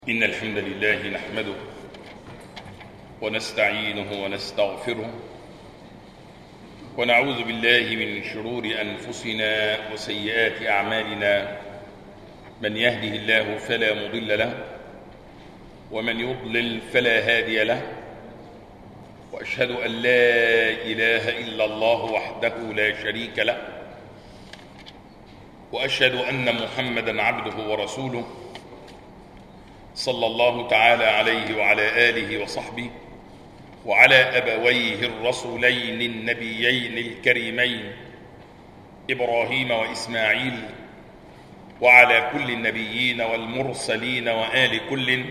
إن الحمد لله نحمده ونستعينه ونستغفره ونعوذ بالله من شرور أنفسنا وسيئات أعمالنا. من يهده الله فلا مضل له ومن يضلل فلا هادي له، وأشهد أن لا إله إلا الله وحده لا شريك له، وأشهد أن محمدا عبده ورسوله صلى الله تعالى عليه وعلى آله وصحبه وعلى أبويه الرسولين النبيين الكريمين إبراهيم وإسماعيل وعلى كل النبيين والمرسلين وآل كل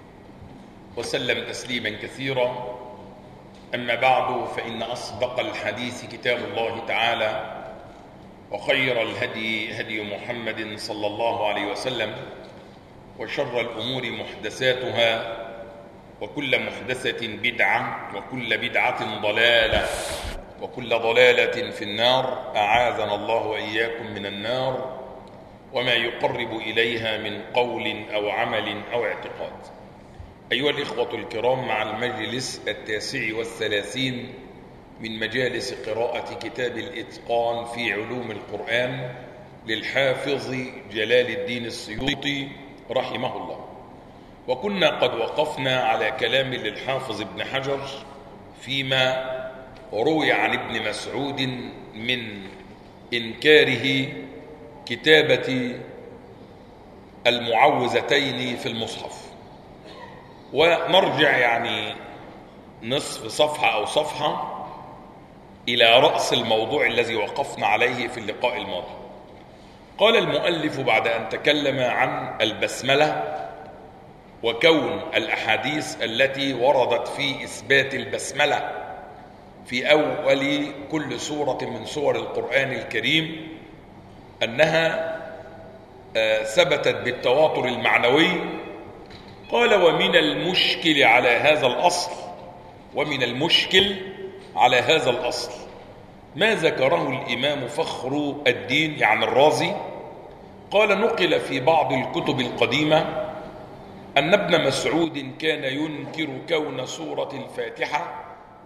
وسلم تسليما كثيرا. أما بعد، فإن أصدق الحديث كتاب الله تعالى، وخير الهدي هدي محمد صلى الله عليه وسلم، وشر الأمور محدثاتها، وكل محدثة بدعة، وكل بدعة ضلالة، وكل ضلالة في النار. أعاذنا الله وإياكم من النار وما يقرب إليها من قول أو عمل أو اعتقاد. أيها الإخوة الكرام، مع المجلس 39 من مجالس قراءة كتاب الإتقان في علوم القرآن للحافظ جلال الدين السيوطي رحمه الله. وكنا قد وقفنا على كلام للحافظ ابن حجر فيما روي عن ابن مسعود من إنكاره كتابة المعوذتين في المصحف، ونرجع يعني نصف صفحة أو صفحة إلى رأس الموضوع الذي وقفنا عليه في اللقاء الماضي. قال المؤلف بعد أن تكلم عن البسملة وكون الأحاديث التي وردت في إثبات البسملة في أول كل سورة من سور القرآن الكريم أنها ثبتت بالتواتر المعنوي. قال: ومن المشكل على هذا الأصل، ومن المشكل على هذا الأصل ما ذكره الإمام فخر الدين يعني الرازي. قال: نقل في بعض الكتب القديمة أن ابن مسعود كان ينكر كون سورة الفاتحة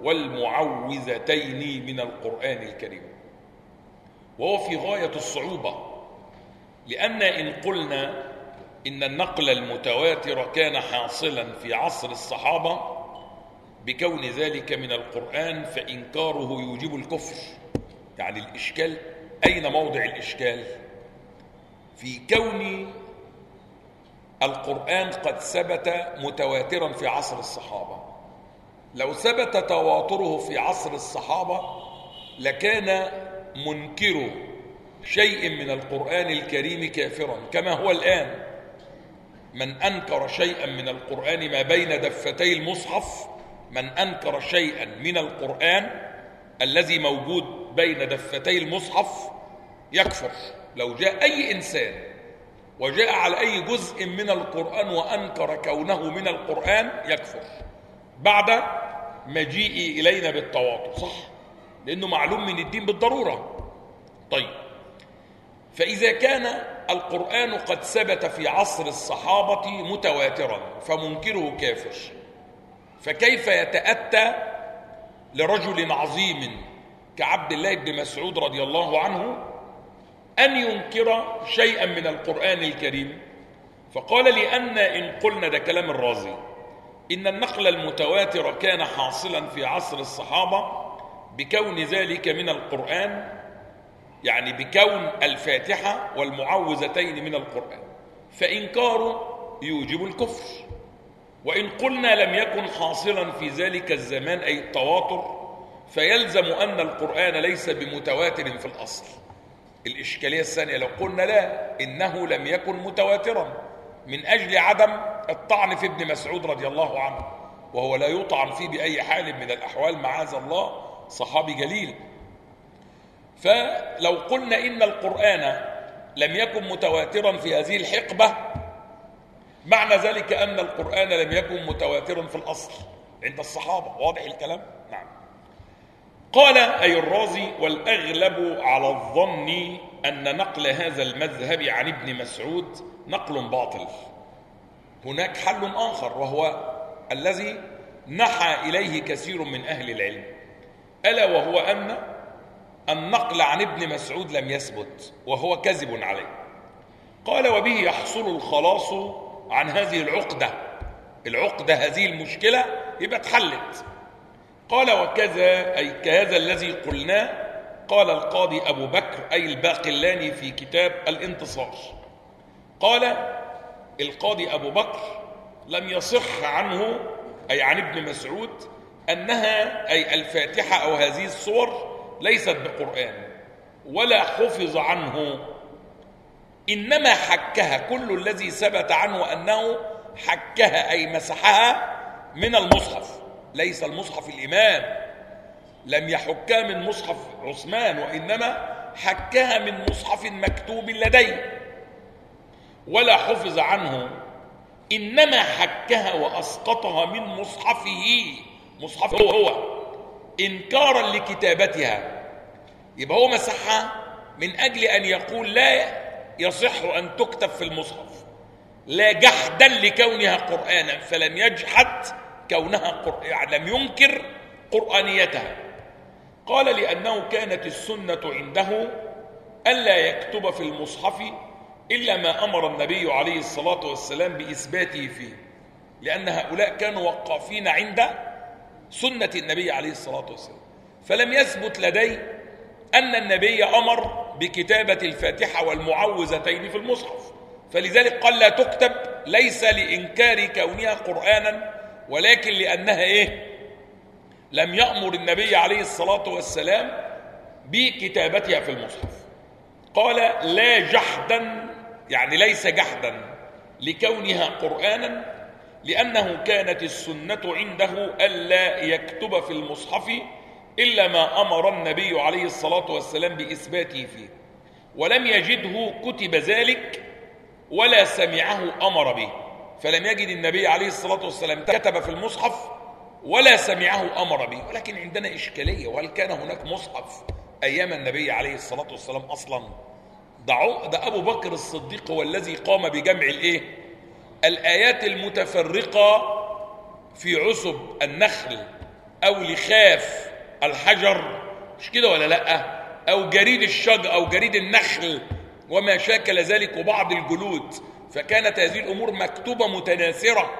والمعوذتين من القرآن الكريم، وهو في غاية الصعوبة، لأن إن قلنا إن النقل المتواتر كان حاصلا في عصر الصحابة بكون ذلك من القرآن، فإنكاره يوجب الكفر. يعني الإشكال أين موضع الإشكال؟ في كون القرآن قد ثبت متواترا في عصر الصحابة. لو ثبت تواتره في عصر الصحابة لكان منكر شيء من القرآن الكريم كافرا، كما هو الآن. من أنكر شيئا من القرآن ما بين دفتي المصحف، من أنكر شيئا من القرآن الذي موجود بين دفتي المصحف يكفر. لو جاء أي إنسان وجاء على أي جزء من القرآن وأنكر كونه من القرآن يكفر بعد مجيئه إلينا بالتواتر، صح؟ لأنه معلوم من الدين بالضرورة. طيب، فإذا كان القرآن قد ثبت في عصر الصحابة متواترا فمنكره كافر، فكيف يتأتى لرجل عظيم كعبد الله بن مسعود رضي الله عنه أن ينكر شيئا من القرآن الكريم؟ فقال: لأن إن قلنا، ده كلام الرازي، إن النقل المتواتر كان حاصلا في عصر الصحابة بكون ذلك من القرآن، يعني بكون الفاتحة والمعوذتين من القرآن، فإنكاره يوجب الكفر. وإن قلنا لم يكن حاصلا في ذلك الزمان أي التواتر، فيلزم أن القرآن ليس بمتواتر في الأصل. الإشكالية الثانية لو قلنا لا، إنه لم يكن متواترا من أجل عدم الطعن في ابن مسعود رضي الله عنه، وهو لا يطعن فيه بأي حال من الأحوال، معاذ الله، صحابي جليل. فلو قلنا إن القرآن لم يكن متواترا في هذه الحقبة، معنى ذلك أن القرآن لم يكن متواترا في الأصل عند الصحابة. واضح الكلام؟ نعم. قال أي الرازي: والأغلب على الظن أن نقل هذا المذهب عن ابن مسعود نقل باطل، هناك حل آخر وهو الذي نحى إليه كثير من أهل العلم، ألا وهو أن النقل عن ابن مسعود لم يثبت وهو كذب عليه. قال: وبه يحصل الخلاص عن هذه العقدة هذه المشكلة يبقى اتحلت. قال: وكذا أي كهذا الذي قلناه قال القاضي أبو بكر أي الباقلاني في كتاب الانتصار. قال القاضي أبو بكر: لم يصح عنه أي عن ابن مسعود أنها أي الفاتحة أو هذه الصور ليست بقرآن، ولا حفظ عنه، إنما حكها كل الذي ثبت عنه أنه حكها أي مسحها من المصحف، ليس المصحف الإمام، لم يحكها من مصحف عثمان، وإنما حكها من مصحف مكتوب لديه. ولا حفظ عنه، إنما حكها وأسقطها من مصحفه هو إنكارا لكتابتها. يبقى هو مسحها من أجل أن يقول لا يصح أن تكتب في المصحف، لا جحدا لكونها قرآنا، فلم يجحد كونها قرآن، يعني لم ينكر قرآنيتها. قال: لأنه كانت السنة عنده ألا يكتب في المصحف إلا ما أمر النبي عليه الصلاة والسلام بإثباته فيه، لأن هؤلاء كانوا وقافين عند سنة النبي عليه الصلاة والسلام، فلم يثبت لدي أن النبي أمر بكتابة الفاتحة والمعوذتين في المصحف، فلذلك قال لا تكتب، ليس لإنكار كونها قرآنا، ولكن لأنها لم يأمر النبي عليه الصلاة والسلام بكتابتها في المصحف. قال: لا جحدا، يعني ليس جحدا لكونها قرآنا، لأنه كانت السنة عنده ألا يكتب في المصحف إلا ما أمر النبي عليه الصلاة والسلام بإثباته فيه، ولم يجده كتب ذلك ولا سمعه أمر به، فلم يجد النبي عليه الصلاة والسلام كتب في المصحف ولا سمعه أمر به. ولكن عندنا إشكالية، وهل كان هناك مصحف أيام النبي عليه الصلاة والسلام أصلا؟ ده أبو بكر الصديق هو الذي قام بجمع الآيات المتفرقة في عصب النخل أو لخاف الحجر، مش كده ولا لأ؟ أو جريد الشجر أو جريد النخل وما شاكل ذلك وبعض الجلود، فكانت هذه الأمور مكتوبة متناثرة،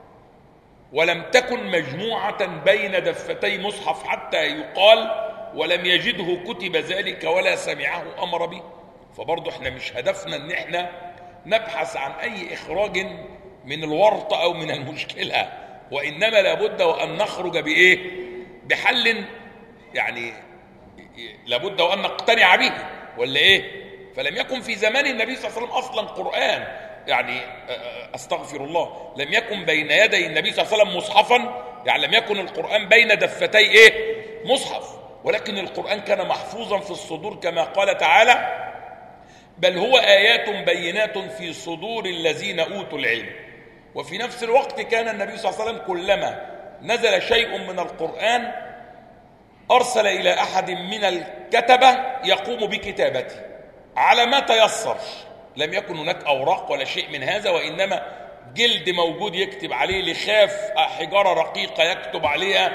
ولم تكن مجموعة بين دفتي مصحف حتى يقال ولم يجده كتب ذلك ولا سمعه أمر به. فبرضه احنا مش هدفنا ان احنا نبحث عن اي اخراج من الورطة او من المشكلة، وانما لابد وان نخرج بحل، يعني لابد وان نقتنع به، ولا فلم يكن في زمان النبي صلى الله عليه وسلم اصلا قرآن، يعني استغفر الله، لم يكن بين يدي النبي صلى الله عليه وسلم مصحفا، يعني لم يكن القرآن بين دفتي مصحف، ولكن القرآن كان محفوظا في الصدور كما قال تعالى: بل هو آيات بينات في صدور الذين أوتوا العلم. وفي نفس الوقت كان النبي صلى الله عليه وسلم كلما نزل شيء من القرآن أرسل إلى أحد من الكتبة يقوم بكتابته على ما تيسر، لم يكن هناك أوراق ولا شيء من هذا، وإنما جلد موجود يكتب عليه، لخاف حجارة رقيقة يكتب عليها،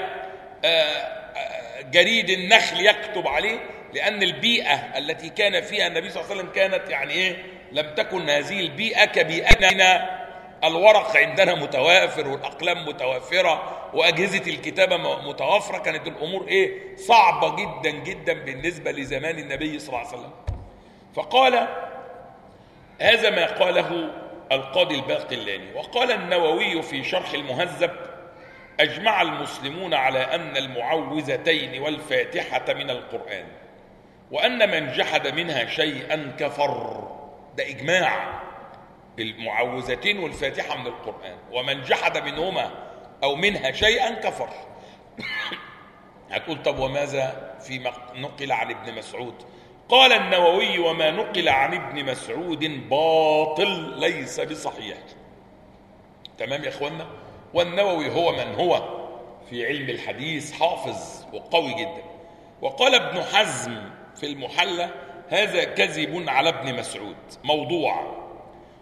جريد النخل يكتب عليه، لأن البيئة التي كان فيها النبي صلى الله عليه وسلم كانت لم تكن هذه البيئة كبيئتنا. الورق عندنا متوافر والأقلام متوافرة وأجهزة الكتابة متوافرة، كانت الأمور صعبة جدا جدا بالنسبة لزمان النبي صلى الله عليه وسلم. فقال هذا ما قاله القاضي الباقلاني. وقال النووي في شرح المهذب: أجمع المسلمون على أن المعوذتين والفاتحة من القرآن، وأن من جحد منها شيئا كفر. ده إجماع، المعوذتين والفاتحة من القرآن، ومن جحد منهما أو منها شيئا كفر. هتقول طب وماذا فيما نقل عن ابن مسعود؟ قال النووي: وما نقل عن ابن مسعود باطل ليس بصحيح. تمام يا اخوانا؟ والنووي هو من هو في علم الحديث، حافظ وقوي جدا. وقال ابن حزم في المحلى: هذا كذب على ابن مسعود، موضوع.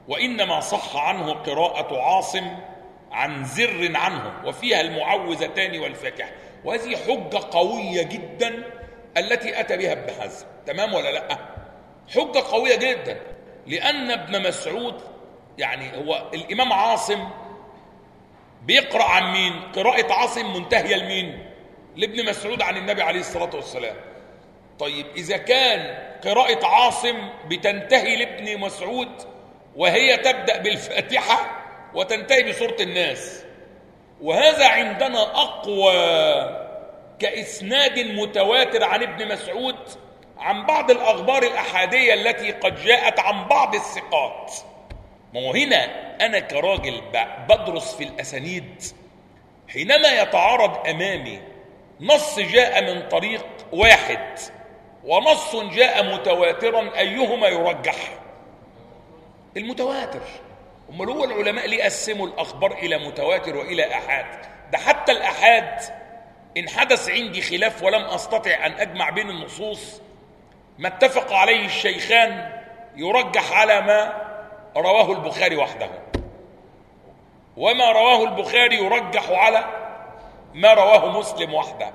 وإنما صح عنه قراءة عاصم عن زر عنه وفيها المعوذتان والفاتحة. وهذه حجة قوية جدا التي أتى بها ابن حزم. تمام ولا لا؟ حجة قوية جدا، لأن ابن مسعود يعني هو الإمام عاصم بيقرأ عن مين؟ قراءة عاصم منتهية لمين؟ لابن مسعود عن النبي عليه الصلاة والسلام. طيب إذا كان قراءة عاصم بتنتهي لابن مسعود وهي تبدأ بالفاتحة وتنتهي بسورة الناس، وهذا عندنا أقوى كإسناد متواتر عن ابن مسعود عن بعض الأخبار الأحادية التي قد جاءت عن بعض الثقات. ما هو هنا أنا كراجل بدرس في الأسانيد، حينما يتعارض أمامي نص جاء من طريق واحد ونص جاء متواترا، أيهما يرجح؟ المتواتر. أمال هو العلماء ليه قسموا الأخبار إلى متواتر وإلى أحاد؟ ده حتى الأحاد إن حدث عندي خلاف ولم أستطع أن أجمع بين النصوص، ما اتفق عليه الشيخان يرجح على ما رواه البخاري وحده، وما رواه البخاري يرجح على ما رواه مسلم وحده.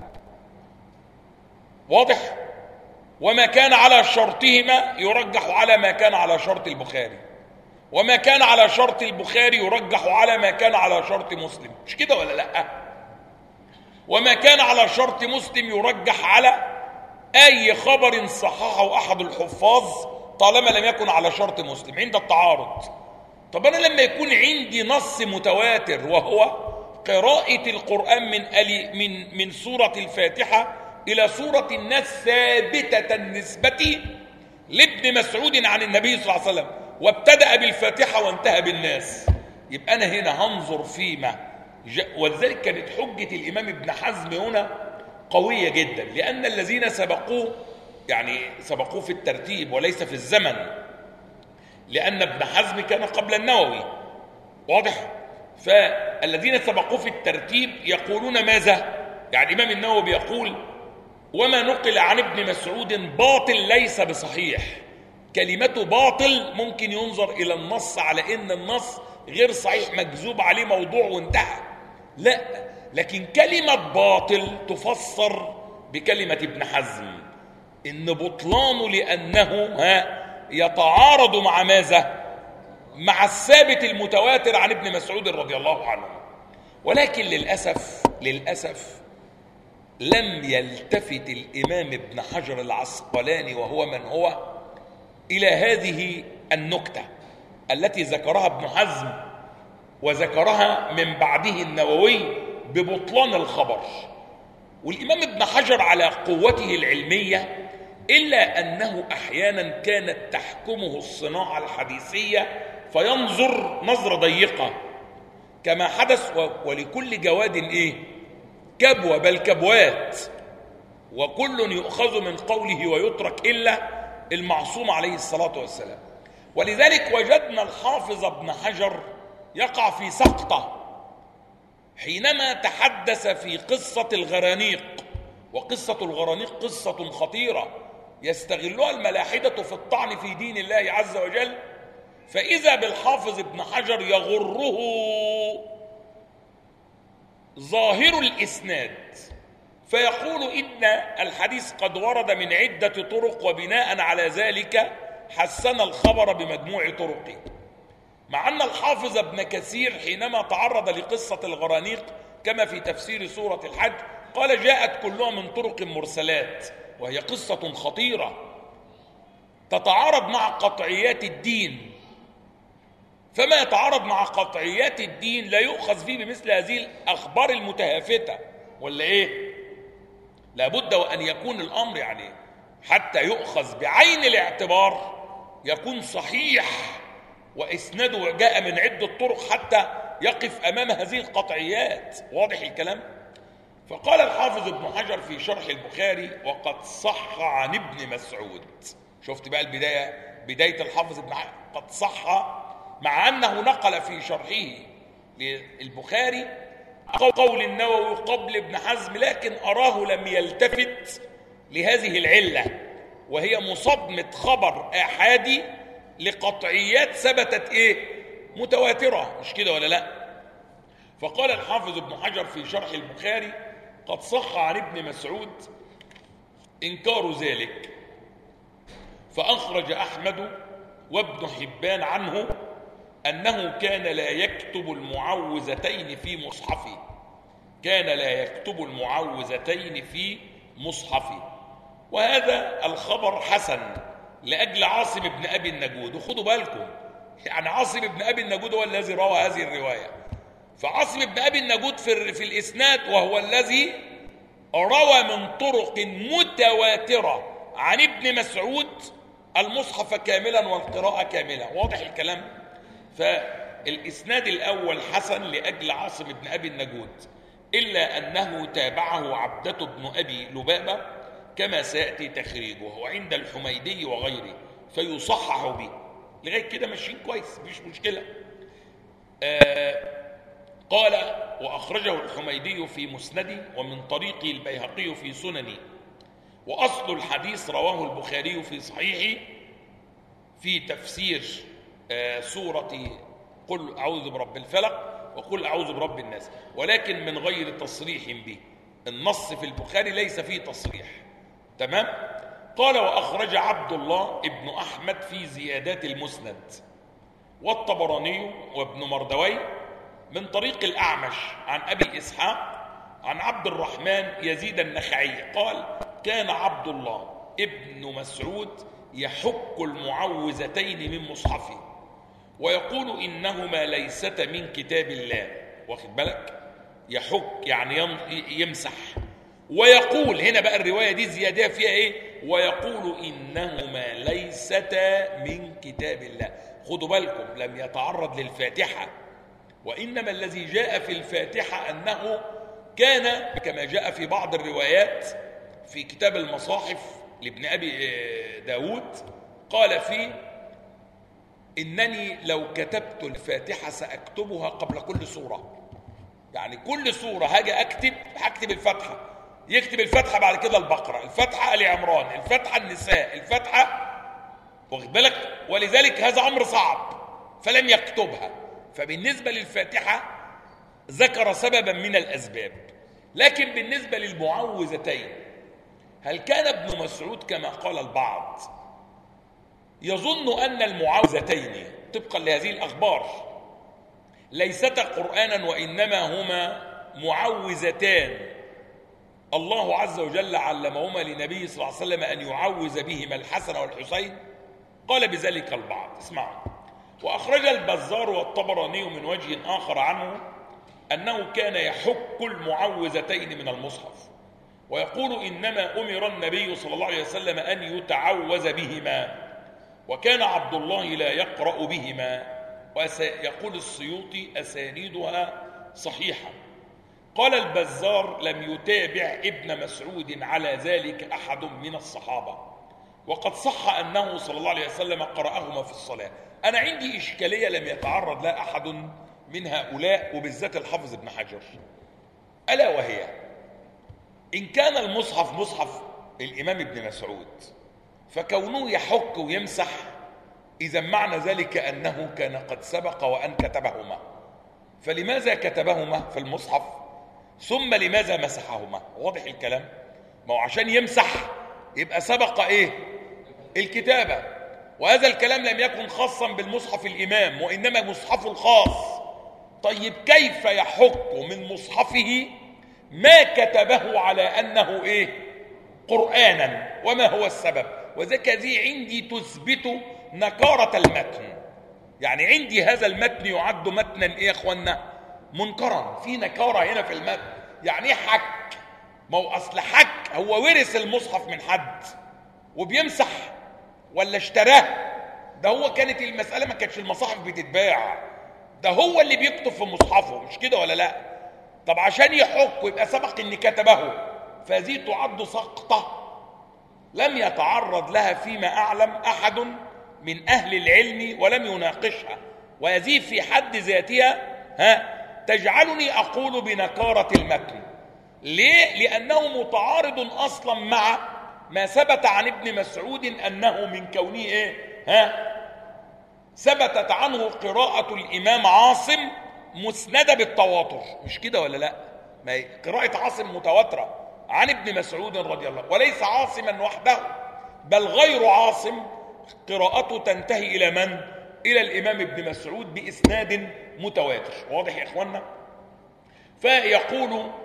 واضح؟ وما كان على شرطهما يرجح على ما كان على شرط البخاري، وما كان على شرط البخاري يرجح على ما كان على شرط مسلم. مش كده ولا لا؟ وما كان على شرط مسلم يرجح على أي خبر صححه أحد الحفاظ طالما لم يكن على شرط مسلم عند التعارض. طب أنا لما يكون عندي نص متواتر وهو قراءة القرآن من سورة الفاتحة إلى سورة الناس ثابتة النسبة لابن مسعود عن النبي صلى الله عليه وسلم، وابتدأ بالفاتحة وانتهى بالناس، يبقى أنا هنا هنظر فيما ولذلك كانت حجة الإمام ابن حزم هنا قوية جدا، لأن الذين سبقوه يعني سبقوه في الترتيب وليس في الزمن، لأن ابن حزم كان قبل النووي. واضح؟ فالذين سبقوه في الترتيب يقولون ماذا؟ يعني الإمام النووي بيقول وما نقل عن ابن مسعود باطل ليس بصحيح. كلمته باطل ممكن ينظر إلى النص على إن النص غير صحيح مكذوب عليه موضوع وانتهى، لا، لكن كلمة باطل تفسر بكلمة ابن حزم إن بطلانه لأنه يتعارض مع ماذا؟ مع الثابت المتواتر عن ابن مسعود رضي الله عنه. ولكن للأسف لم يلتفت الإمام ابن حجر العسقلاني وهو من هو إلى هذه النكتة التي ذكرها ابن حزم وذكرها من بعده النووي ببطلان الخبر. والإمام ابن حجر على قوته العلمية إلا أنه أحيانا كانت تحكمه الصناعة الحديثية فينظر نظرة ضيقة كما حدث، ولكل جواد كبوة بل كبوات، وكل يؤخذ من قوله ويترك إلا المعصوم عليه الصلاة والسلام. ولذلك وجدنا الحافظ ابن حجر يقع في سقطة حينما تحدث في قصة الغرانيق، وقصة الغرانيق قصة خطيرة يستغلها الملاحدة في الطعن في دين الله عز وجل، فإذا بالحافظ ابن حجر يغره ظاهر الإسناد فيقول إن الحديث قد ورد من عدة طرق وبناء على ذلك حسن الخبر بمجموع طرقه، مع أن الحافظ ابن كثير حينما تعرض لقصة الغرانيق كما في تفسير سورة الحج قال جاءت كلها من طرق مرسلات، وهي قصة خطيرة تتعارض مع قطعيات الدين، فما يتعارض مع قطعيات الدين لا يؤخذ فيه بمثل هذه الأخبار المتهافتة، ولا إيه؟ لابد وأن يكون الأمر يعني حتى يؤخذ بعين الاعتبار يكون صحيح وإسناده جاء من عدة طرق حتى يقف أمام هذه القطعيات. واضح الكلام؟ فقال الحافظ ابن حجر في شرح البخاري وقد صح عن ابن مسعود. شفت بقى بداية الحافظ ابن حجر قد صح، مع أنه نقل في شرحه للبخاري قول النووي قبل ابن حزم، لكن أراه لم يلتفت لهذه العلة، وهي مصادمة خبر آحادي لقطعيات ثبتت ايه؟ متواترة، مش كده ولا لا؟ فقال الحافظ ابن حجر في شرح البخاري: قد صح عن ابن مسعود إنكار ذلك، فأخرج أحمد وابن حبان عنه أنه كان لا يكتب المعوذتين في مصحفه، كان لا يكتب المعوذتين في مصحفه. وهذا الخبر حسن لأجل عاصم بن أبي النجود. وخدوا بالكم، يعني عاصم بن أبي النجود هو الذي روى هذه الرواية، فعاصم بن أبي النجود في الإسناد وهو الذي روى من طرق متواترة عن ابن مسعود المصحف كاملا والقراءة كاملة. واضح الكلام؟ فالإسناد الأول حسن لأجل عاصم بن أبي النجود، إلا أنه تابعه عبدة بن أبي لبابة كما سيأتي تخريجه، وعند الحميدي وغيره، فيصحح به. لغاية كده ماشيين كويس، مفيش مشكلة. قال: وأخرجه الحميدي في مسنده، ومن طريق البيهقي في سننه، وأصل الحديث رواه البخاري في صحيحه في تفسير سورة قل أعوذ برب الفلق وقل أعوذ برب الناس، ولكن من غير تصريح به. النص في البخاري ليس فيه تصريح. تمام؟ قال: وأخرج عبد الله ابن أحمد في زيادات المسند، والطبراني وابن مردوي من طريق الأعمش عن أبي إسحاق عن عبد الرحمن يزيد النخعي قال: كان عبد الله ابن مسعود يحك المعوذتين من مصحفه ويقول إنهما ليستا من كتاب الله. واخد بالك؟ يحك يعني يمسح، ويقول، هنا بقى الرواية دي زيادة فيها ايه؟ ويقول إنهما ليستا من كتاب الله. خدوا بالكم، لم يتعرض للفاتحة، وإنما الذي جاء في الفاتحة أنه كان كما جاء في بعض الروايات في كتاب المصاحف لابن أبي داود، قال فيه: إنني لو كتبت الفاتحة سأكتبها قبل كل سورة. يعني كل سورة هاجي هكتب الفاتحة، يكتب الفاتحة بعد كده البقرة، الفاتحة آل عمران، الفاتحة النساء، الفاتحة. واخد بالك؟ ولذلك هذا أمر صعب فلم يكتبها. فبالنسبة للفاتحة ذكر سببا من الأسباب. لكن بالنسبة للمعوذتين، هل كان ابن مسعود كما قال البعض يظن أن المعوذتين طبقا لهذه الأخبار ليستا قرآنا وإنما هما معوذتان الله عز وجل علمهما لنبيه صلى الله عليه وسلم أن يعوذ بهما الحسن والحسين؟ قال بذلك البعض. اسمعوا: وأخرج البزار والطبراني من وجه آخر عنه أنه كان يحك المعوذتين من المصحف ويقول إنما أمر النبي صلى الله عليه وسلم أن يتعوذ بهما، وكان عبد الله لا يقرأ بهما. ويقول السيوطي: أسانيدها صحيحة. قال البزار: لم يتابع ابن مسعود على ذلك أحد من الصحابة، وقد صح أنه صلى الله عليه وسلم قرأهما في الصلاة. أنا عندي إشكالية لم يتعرض لها أحد من هؤلاء وبالذات الحافظ ابن حجر، ألا وهي: إن كان المصحف مصحف الإمام ابن مسعود فكونه يحك ويمسح، إذا معنى ذلك أنه كان قد سبق وأن كتبهما، فلماذا كتبهما في المصحف ثم لماذا مسحهما؟ واضح الكلام؟ ما هو عشان يمسح يبقى سبق إيه؟ الكتابة، وهذا الكلام لم يكن خاصا بالمصحف الإمام وإنما مصحفه الخاص. طيب كيف يحك من مصحفه ما كتبه على أنه إيه؟ قرآنا؟ وما هو السبب؟ وذلك ذي عندي تثبت نكارة المتن. يعني عندي هذا المتن يعد متنا إيه يا أخوانا؟ منكرا، في نكارة هنا في المتن. يعني حك، ما هو أصل حك هو ورث المصحف من حد وبيمسح ولا اشتراه؟ ده هو كانت المسألة ما كانتش المصاحف بتتباع، ده هو اللي بيكتب في مصحفه، مش كده ولا لا؟ طب عشان يحك ويبقى سبق ان كتبه، فهذه تعد سقطة لم يتعرض لها فيما أعلم أحد من أهل العلم ولم يناقشها، وهذه في حد ذاتها تجعلني أقول بنكارة المتن. ليه؟ لأنه متعارض أصلا مع ما ثبت عن ابن مسعود أنه من كونه إيه؟ ثبتت عنه قراءة الإمام عاصم مسندة بالتواتر، مش كده ولا لا؟ ما هي قراءة عاصم متواترة عن ابن مسعود رضي الله عنه، وليس عاصما وحده بل غير عاصم قراءته تنتهي إلى من؟ إلى الإمام ابن مسعود بإسناد متواتر. واضح يا إخوانا؟ فيقول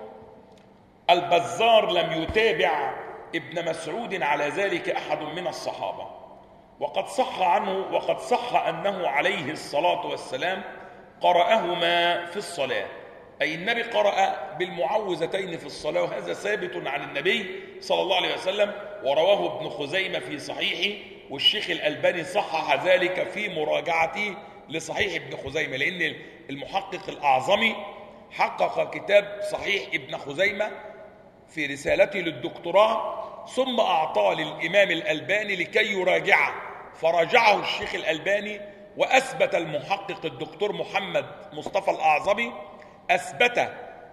البزار لم يتابع ابن مسعود على ذلك أحد من الصحابة، وقد صح أنه عليه الصلاة والسلام قرأهما في الصلاة، أي النبي قرأ بالمعوذتين في الصلاة، وهذا ثابت عن النبي صلى الله عليه وسلم، ورواه ابن خزيمة في صحيحه، والشيخ الألباني صحح ذلك في مراجعته لصحيح ابن خزيمة، لأن المحقق الأعظمي حقق كتاب صحيح ابن خزيمة في رسالته للدكتوراه، ثم أعطاه للإمام الألباني لكي يراجعه، فراجعه الشيخ الألباني، وأثبت المحقق الدكتور محمد مصطفى الأعظمي أثبت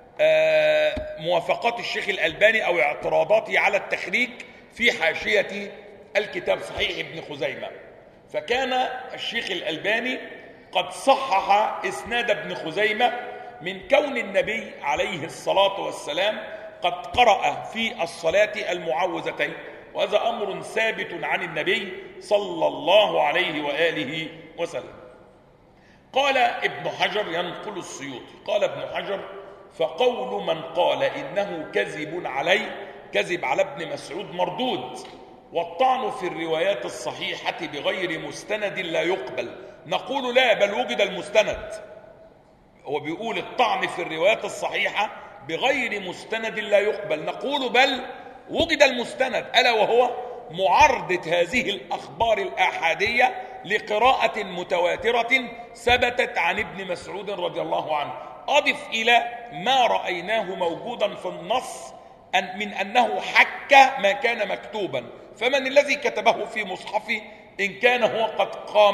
موافقات الشيخ الألباني أو اعتراضاته على التخريج في حاشية الكتاب صحيح ابن خزيمة. فكان الشيخ الألباني قد صحح إسناد ابن خزيمة من كون النبي عليه الصلاة والسلام قد قرأ في الصلاة المعوذتين، وهذا أمر ثابت عن النبي صلى الله عليه وآله وسلم. قال ابن حجر ينقل السيوطي، قال ابن حجر: فقول من قال إنه كذب على ابن مسعود مردود، والطعن في الروايات الصحيحة بغير مستند لا يقبل. نقول لا، بل وجد المستند. هو بيقول الطعن في الروايات الصحيحة بغير مستند لا يقبل، نقول بل وجد المستند، ألا وهو معارضة هذه الأخبار الآحادية لقراءة متواترة ثبتت عن ابن مسعود رضي الله عنه. أضف إلى ما رأيناه موجودا في النص من أنه حك ما كان مكتوبا، فمن الذي كتبه في مصحفه إن كان هو قد قام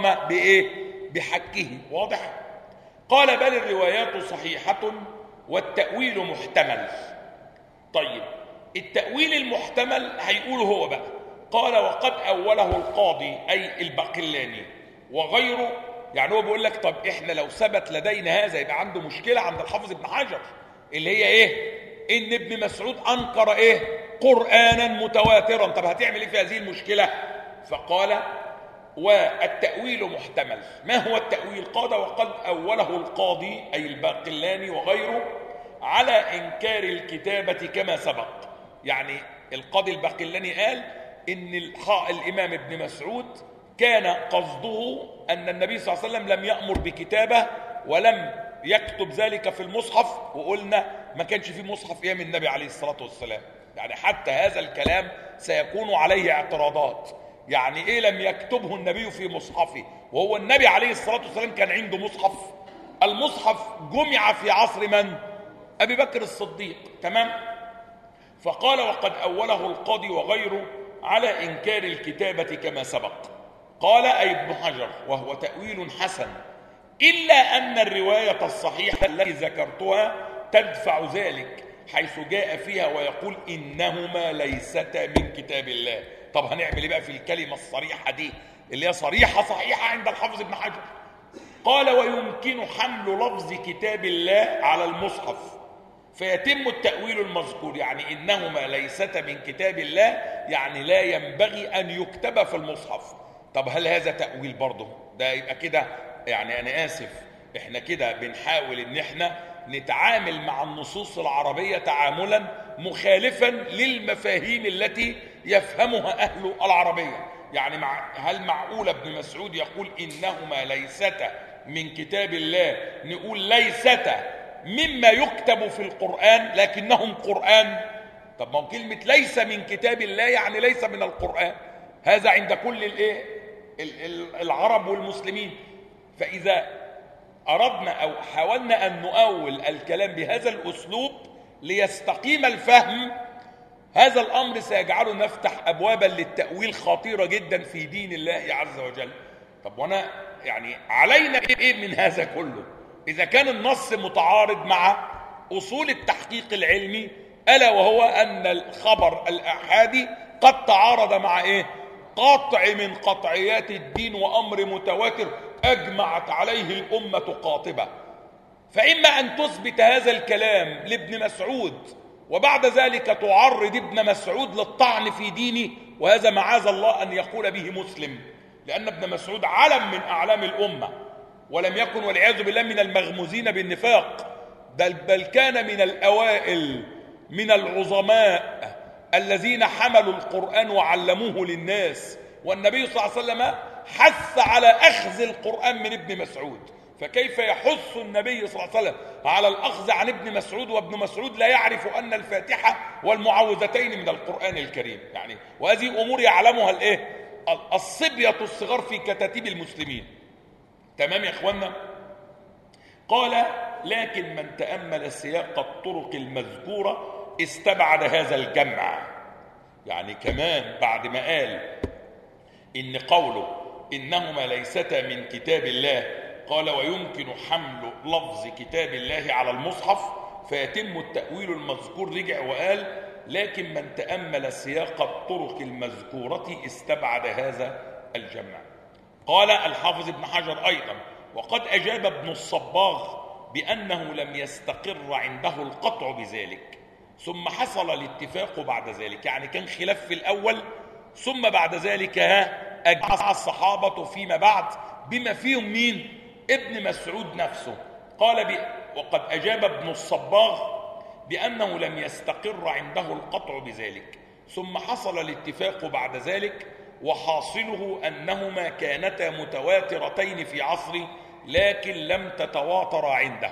بحكه؟ واضح؟ قال: بل الروايات صحيحة والتأويل محتمل. طيب، التأويل المحتمل هيقوله هو بقى. قال: وقد أوله القاضي أي الباقلاني وغيره. يعني هو بيقول لك طب إحنا لو ثبت لدينا هذا يبقى عنده مشكلة عند الحافظ ابن حجر، اللي هي إن ابن مسعود أنكر قرآنا متواترا. طب هتعمل إيه في هذه المشكلة؟ فقال: والتأويل محتمل. ما هو التأويل؟ قال: وقد أوله القاضي أي الباقلاني وغيره على إنكار الكتابة كما سبق. يعني القاضي الباقلاني قال إن الإمام ابن مسعود كان قصده أن النبي صلى الله عليه وسلم لم يأمر بكتابة ولم يكتب ذلك في المصحف، وقلنا ما كانش في مصحف أيام النبي عليه الصلاة والسلام. يعني حتى هذا الكلام سيكون عليه اعتراضات. يعني إيه لم يكتبه النبي في مصحفه وهو النبي عليه الصلاة والسلام كان عنده مصحف؟ المصحف جمع في عصر من؟ أبي بكر الصديق. تمام؟ فقال: وقد أوله القاضي وغيره على إنكار الكتابة كما سبق. قال أي ابن حجر: وهو تأويل حسن، إلا أن الرواية الصحيحة التي ذكرتها تدفع ذلك، حيث جاء فيها ويقول إنهما ليستا من كتاب الله. طب هنعمل ايه بقى في الكلمة الصريحة دي اللي هي صريحة صحيحة عند الحافظ ابن حجر؟ قال: ويمكن حمل لفظ كتاب الله على المصحف فيتم التأويل المذكور. يعني إنهما ليستا من كتاب الله، يعني لا ينبغي أن يكتب في المصحف. طب هل هذا تأويل برضه؟ ده يبقى كده، يعني أنا آسف، إحنا كده بنحاول إن إحنا نتعامل مع النصوص العربية تعاملا مخالفا للمفاهيم التي يفهمها أهل العربية. يعني هل معقول ابن مسعود يقول إنهما ليستا من كتاب الله، نقول ليستا مما يكتب في القرآن لكنهم قرآن؟ طب ما هو كلمة ليس من كتاب الله يعني ليس من القرآن، هذا عند كل العرب والمسلمين. فإذا أردنا أو حاولنا أن نؤول الكلام بهذا الأسلوب ليستقيم الفهم، هذا الأمر سيجعله نفتح أبوابا للتأويل خطيرة جدا في دين الله عز وجل. طب وانا يعني علينا إيه من هذا كله إذا كان النص متعارض مع أصول التحقيق العلمي، ألا وهو أن الخبر الآحادي قد تعارض مع قطع من قطعيات الدين وأمر متواتر أجمعت عليه الأمة قاطبة. فإما أن تثبت هذا الكلام لابن مسعود وبعد ذلك تعرض ابن مسعود للطعن في دينه، وهذا معاذ الله أن يقول به مسلم، لأن ابن مسعود علم من أعلام الأمة، ولم يكن والعياذ بالله من المغموزين بالنفاق، بل كان من الأوائل من العظماء الذين حملوا القرآن وعلموه للناس، والنبي صلى الله عليه وسلم حث على أخذ القرآن من ابن مسعود. فكيف يحث النبي صلى الله عليه وسلم على الأخذ عن ابن مسعود وابن مسعود لا يعرف أن الفاتحة والمعوذتين من القرآن الكريم؟ يعني وهذه أمور يعلمها الصبية الصغار في كتاتيب المسلمين. تمام يا إخوانا؟ قال: لكن من تأمل سياق الطرق المذكورة استبعد هذا الجمع. يعني كمان بعد ما قال إن قوله إنهما ليستا من كتاب الله، قال: ويمكن حمل لفظ كتاب الله على المصحف فيتم التأويل المذكور. رجع وقال: لكن من تأمل سياق الطرق المذكورة استبعد هذا الجمع. قال الحافظ ابن حجر أيضا: وقد أجاب ابن الصباغ بأنه لم يستقر عنده القطع بذلك، ثم حصل الاتفاق بعد ذلك. يعني كان خلاف في الأول، ثم بعد ذلك أجمع الصحابة فيما بعد بما فيهم مين؟ ابن مسعود نفسه. قال: وقد أجاب ابن الصباغ بأنه لم يستقر عنده القطع بذلك، ثم حصل الاتفاق بعد ذلك، وحاصله أنهما كانتا متواترتين في عصره لكن لم تتواتر عنده.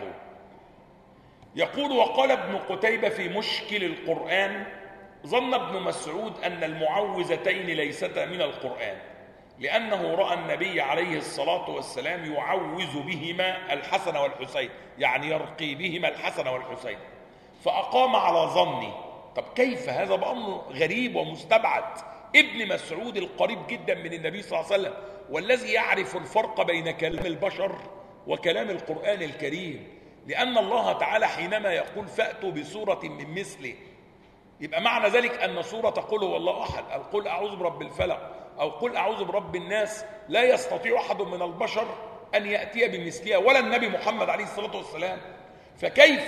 يقول: وقال ابن قتيبة في مشكل القرآن: ظن ابن مسعود أن المعوذتين ليستا من القرآن، لأنه رأى النبي عليه الصلاة والسلام يعوذ بهما الحسن والحسين، يعني يرقي بهما الحسن والحسين، فأقام على ظني. طب كيف هذا؟ بأمر غريب ومستبعد. ابن مسعود القريب جدا من النبي صلى الله عليه وسلم، والذي يعرف الفرق بين كلام البشر وكلام القرآن الكريم، لأن الله تعالى حينما يقول: فأتوا بسورة من مثله، يبقى معنى ذلك أن سورة قل هو الله أحد أو قل أعوذ برب الفلق أو قل أعوذ برب الناس لا يستطيع أحد من البشر أن يأتي بمثلها، ولا النبي محمد عليه الصلاة والسلام. فكيف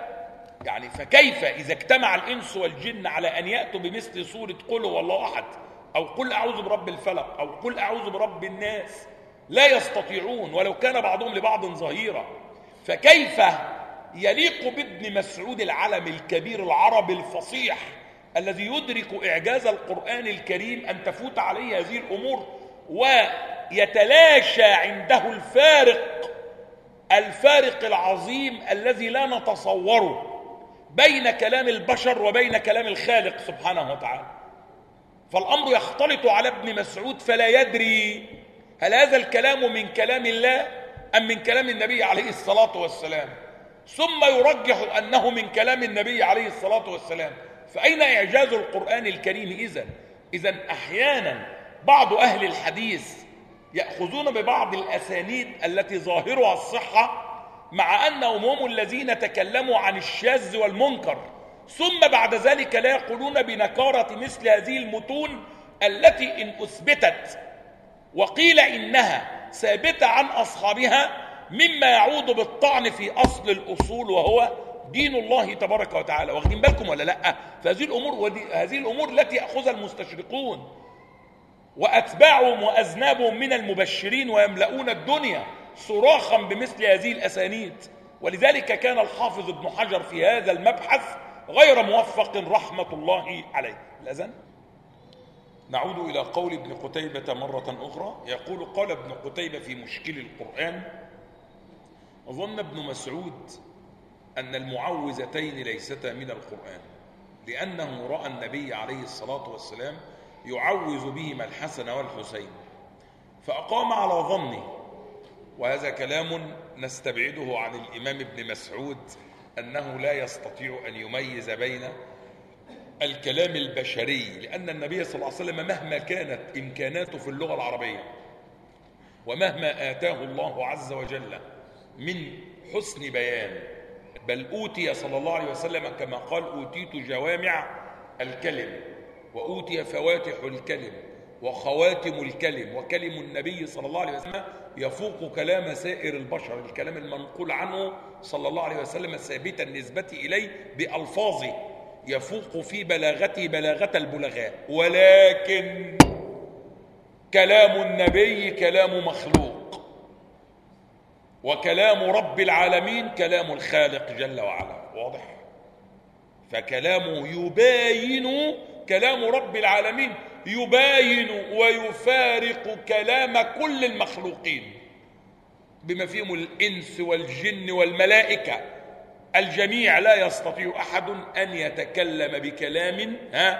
إذا اجتمع الإنس والجن على أن يأتوا بمثل سورة قل هو الله أحد أو قل أعوذ برب الفلق أو قل أعوذ برب الناس؟ لا يستطيعون، ولو كان بعضهم لبعض ظهيرا. فكيف يليق بابن مسعود العلم الكبير العربي الفصيح الذي يدرك إعجاز القرآن الكريم أن تفوت عليه هذه الأمور ويتلاشى عنده الفارق العظيم الذي لا نتصوره بين كلام البشر وبين كلام الخالق سبحانه وتعالى؟ فالأمر يختلط على ابن مسعود فلا يدري هل هذا الكلام من كلام الله أم من كلام النبي عليه الصلاة والسلام، ثم يرجح أنه من كلام النبي عليه الصلاة والسلام. فأين إعجاز القرآن الكريم إذن أحيانا بعض أهل الحديث يأخذون ببعض الأسانيد التي ظاهرها الصحة، مع أنهم هم الذين تكلموا عن الشاذ والمنكر، ثم بعد ذلك لا يقولون بنكارة مثل هذه المتون التي إن أثبتت وقيل إنها ثابتة عن أصحابها مما يعود بالطعن في أصل الأصول وهو دين الله تبارك وتعالى. واخدين بالكم ولا لا؟ فهذه الأمور التي يأخذها المستشرقون وأتباعهم وأذنابهم من المبشرين ويملؤون الدنيا صراخا بمثل هذه الأسانيد. ولذلك كان الحافظ ابن حجر في هذا المبحث غير موفق رحمة الله عليه. الأذن. نعود إلى قول ابن قتيبة مرة أخرى. يقول: قال ابن قتيبة في مشكل القرآن: ظن ابن مسعود أن المعوذتين ليستا من القرآن، لأنه رأى النبي عليه الصلاة والسلام يعوذ بهما الحسن والحسين، فأقام على ظنه. وهذا كلام نستبعده عن الإمام ابن مسعود، أنه لا يستطيع أن يميز بين الكلام البشري، لأن النبي صلى الله عليه وسلم مهما كانت إمكاناته في اللغة العربية ومهما آتاه الله عز وجل من حسن بيان، بل أوتي صلى الله عليه وسلم كما قال: أوتيت جوامع الكلم وأوتي فواتح الكلم وخواتم الكلم، وكلم النبي صلى الله عليه وسلم يفوق كلام سائر البشر، الكلام المنقول عنه صلى الله عليه وسلم ثابتا النسبة إليه بألفاظه، يفوق في بلاغته بلاغة البلغاء. ولكن كلام النبي كلام مخلوق، وكلام رب العالمين كلام الخالق جل وعلا. واضح؟ فكلامه يباين، كلام رب العالمين يباين ويفارق كلام كل المخلوقين بما فيهم الإنس والجن والملائكة، الجميع لا يستطيع أحد أن يتكلم بكلام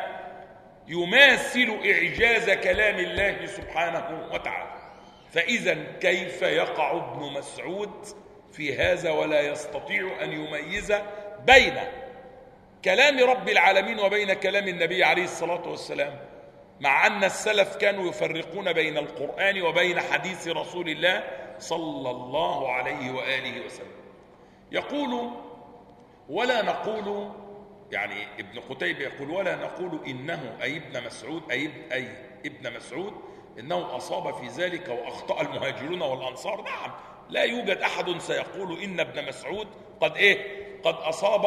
يماثل إعجاز كلام الله سبحانه وتعالى. فإذا كيف يقع ابن مسعود في هذا ولا يستطيع أن يميز بين كلام رب العالمين وبين كلام النبي عليه الصلاة والسلام، مع أن السلف كانوا يفرقون بين القرآن وبين حديث رسول الله صلى الله عليه وآله وسلم. يقول ولا نقول، يعني ابن قتيبة يقول ولا نقول إنه أي ابن مسعود أي ابن مسعود إنه أصاب في ذلك وأخطأ المهاجرون والأنصار. نعم، لا يوجد أحد سيقول إن ابن مسعود قد أصاب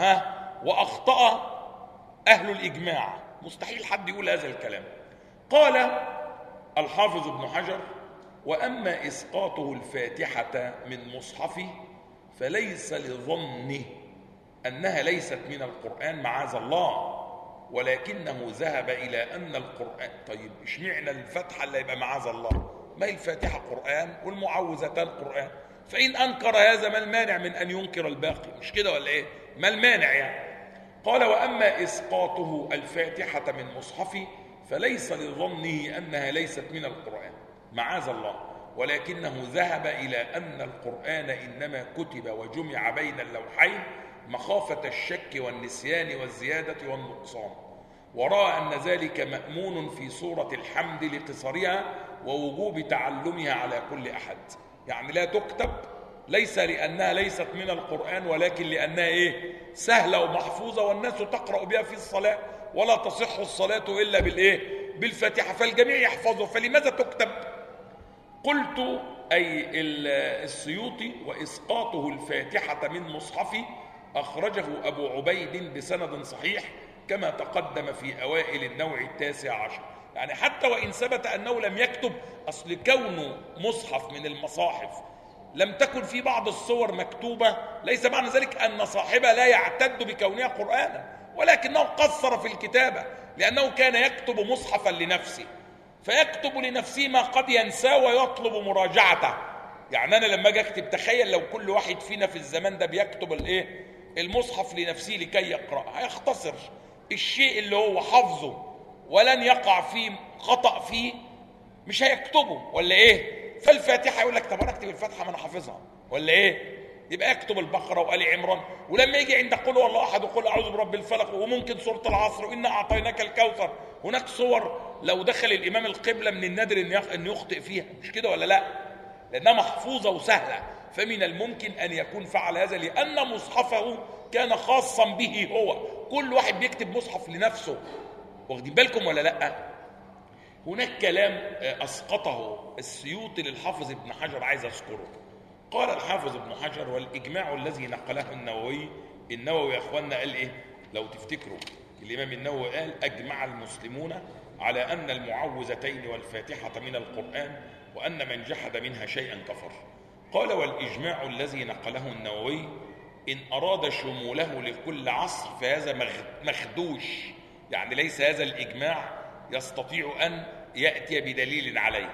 وأخطأ أهل الإجماع، مستحيل حد يقول هذا الكلام. قال الحافظ ابن حجر وأما إسقاطه الفاتحة من مصحفه فليس لظنه أنها ليست من القرآن معاذ الله، ولكنه ذهب إلى أن القرآن. طيب اشمعنى الفتحة اللي يبقى معاذ الله؟ ما هي الفاتحة قرآن والمعوذتان قرآن، فإن أنكر هذا ما المانع من أن ينكر الباقي؟ مش كده ولا إيه؟ ما المانع يعني؟ قال وأما إسقاطه الفاتحة من مصحفه فليس لظنه أنها ليست من القرآن معاذ الله، ولكنه ذهب إلى أن القرآن إنما كتب وجمع بين اللوحين مخافة الشك والنسيان والزيادة والنقصان، ورأى أن ذلك مأمون في سورة الحمد لقصرها ووجوب تعلمها على كل أحد. يعني لا تكتب ليس لأنها ليست من القرآن، ولكن لأنها سهلة ومحفوظة والناس تقرأ بها في الصلاة، ولا تصح الصلاة إلا بالفاتحة، فالجميع يحفظه، فلماذا تكتب؟ قلت أي السيوطي وإسقاطه الفاتحة من مصحفه أخرجه أبو عبيد بسند صحيح كما تقدم في أوائل النوع 19. يعني حتى وإن ثبت أنه لم يكتب، أصل كونه مصحف من المصاحف لم تكن في بعض الصور مكتوبة ليس معنى ذلك أن صاحبها لا يعتد بكونها قرآنا، ولكنه قصر في الكتابة لأنه كان يكتب مصحفا لنفسه، فيكتب لنفسه ما قد ينساه ويطلب مراجعته. يعني أنا لما أجي أكتب، تخيل لو كل واحد فينا في الزمان ده بيكتب المصحف لنفسه لكي يقرأ، هيختصر الشيء اللي هو حفظه ولن يقع فيه خطأ فيه، مش هيكتبه ولا فالفاتحة يقول لك طب أنا أكتب الفاتحة ما أنا حافظها ولا يبقى يكتب البقرة وآل عمران، ولما يجي عند قل هو الله أحد وقل أعوذ برب الفلق وممكن سورة العصر وإنا أعطيناك الكوثر، هناك صور لو دخل الإمام القبلة من النادر أن يخطئ فيها، مش كده ولا لا؟ لأنها محفوظة وسهلة، فمن الممكن أن يكون فعل هذا لأن مصحفه كان خاصا به هو، كل واحد بيكتب مصحف لنفسه. واخدين بالكم ولا لا؟ هناك كلام أسقطه السيوطي للحافظ ابن حجر عايز أذكره. قال الحافظ ابن حجر والإجماع الذي نقله النووي يا أخوانا قال لو تفتكروا الإمام النووي قال أجمع المسلمون على أن المعوذتين والفاتحة من القرآن وأن من جحد منها شيئا كفر. قال والإجماع الذي نقله النووي إن أراد شموله لكل عصر فهذا مخدوش، يعني ليس هذا الإجماع يستطيع أن يأتي بدليل عليه.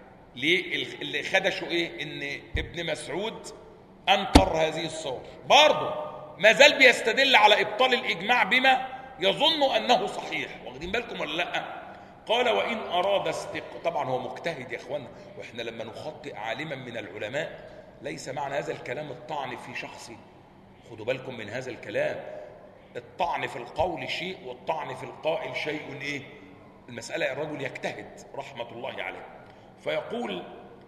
ليه اللي خدشوا إن ابن مسعود أنكر هذه الصور، برضه ما زال بيستدل على إبطال الإجماع بما يظن أنه صحيح. واخدين بالكم ولا لأ؟ قال وإن أراد طبعا هو مجتهد يا أخوانا، وإحنا لما نخطئ عالما من العلماء ليس معنى هذا الكلام الطعن في شخصي، خدوا بالكم من هذا الكلام، الطعن في القول شيء والطعن في القائل شيء المسألة الرجل يجتهد رحمة الله عليه. فيقول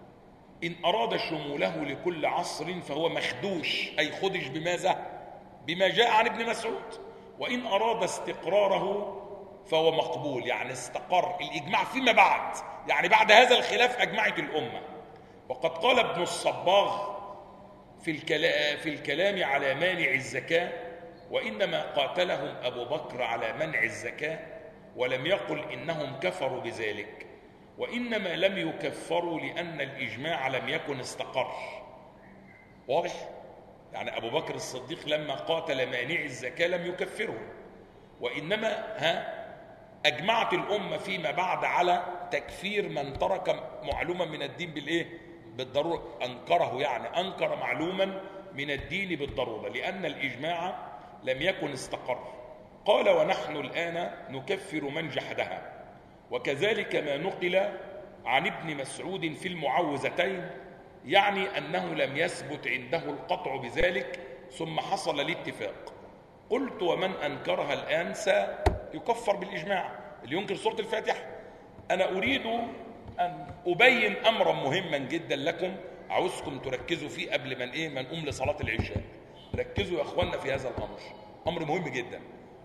إن أراد شموله لكل عصر فهو مخدوش، أي خدش بماذا؟ بما جاء عن ابن مسعود. وإن أراد استقراره فهو مقبول، يعني استقر الإجماع فيما بعد، يعني بعد هذا الخلاف أجمعت الأمة. وقد قال ابن الصباغ في الكلام على مانع الزكاة: وإنما قاتلهم أبو بكر على منع الزكاة، ولم يقل إنهم كفروا بذلك، وإنما لم يكفروا لأن الإجماع لم يكن استقر. واضح؟ يعني أبو بكر الصديق لما قاتل مانع الزكاة لم يكفره، وإنما أجمعت الأمة فيما بعد على تكفير من ترك معلوما من الدين بالضرورة، أنكره، يعني أنكر معلوما من الدين بالضرورة لأن الإجماع لم يكن استقر. قال: ونحن الآن نكفر من جحدها. وكذلك ما نقل عن ابن مسعود في المعوذتين، يعني أنه لم يثبت عنده القطع بذلك ثم حصل الاتفاق. قلت: ومن أنكرها الآن سيكفر بالإجماع، اللي ينكر سورة الفاتحة. أنا أريد أن أبين أمرا مهما جدا لكم، عاوزكم تركزوا فيه قبل ما نقوم لصلاة العشاء. ركزوا يا أخوانا في هذا الأمر، أمر مهم جدا.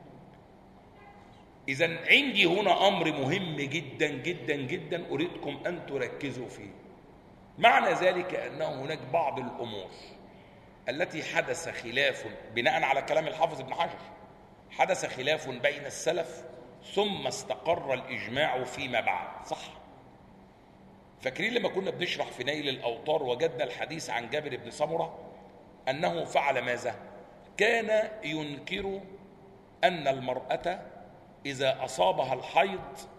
إذن عندي هنا أمر مهم جدا جدا جدا أريدكم أن تركزوا فيه. معنى ذلك أنه هناك بعض الأمور التي حدث خلاف، بناء على كلام الحافظ ابن حجر، حدث خلاف بين السلف ثم استقر الإجماع فيما بعد. صح؟ فاكرين لما كنا بنشرح في نيل الأوطار وجدنا الحديث عن جابر بن سمرة أنه فعل ماذا؟ كان ينكر أن المرأة إذا أصابها الحيض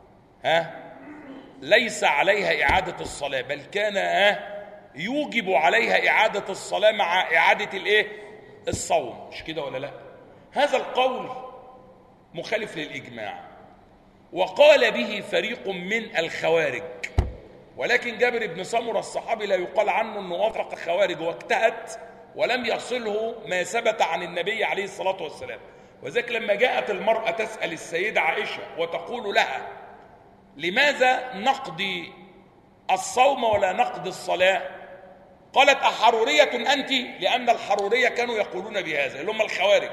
ليس عليها إعادة الصلاة، بل كان يوجب عليها إعادة الصلاة مع إعادة الصوم. مش كده ولا لا؟ هذا القول مخالف للإجماع، وقال به فريق من الخوارج، ولكن جابر بن سمرة الصحابي لا يقال عنه أنه وافق الخوارج واجتهد ولم يصله ما ثبت عن النبي عليه الصلاة والسلام. وذلك لما جاءت المرأة تسأل السيدة عائشة وتقول لها: لماذا نقضي الصوم ولا نقضي الصلاة؟ قالت: أحرورية أنت؟ لأن الحرورية كانوا يقولون بهذا، اللي هم الخوارج.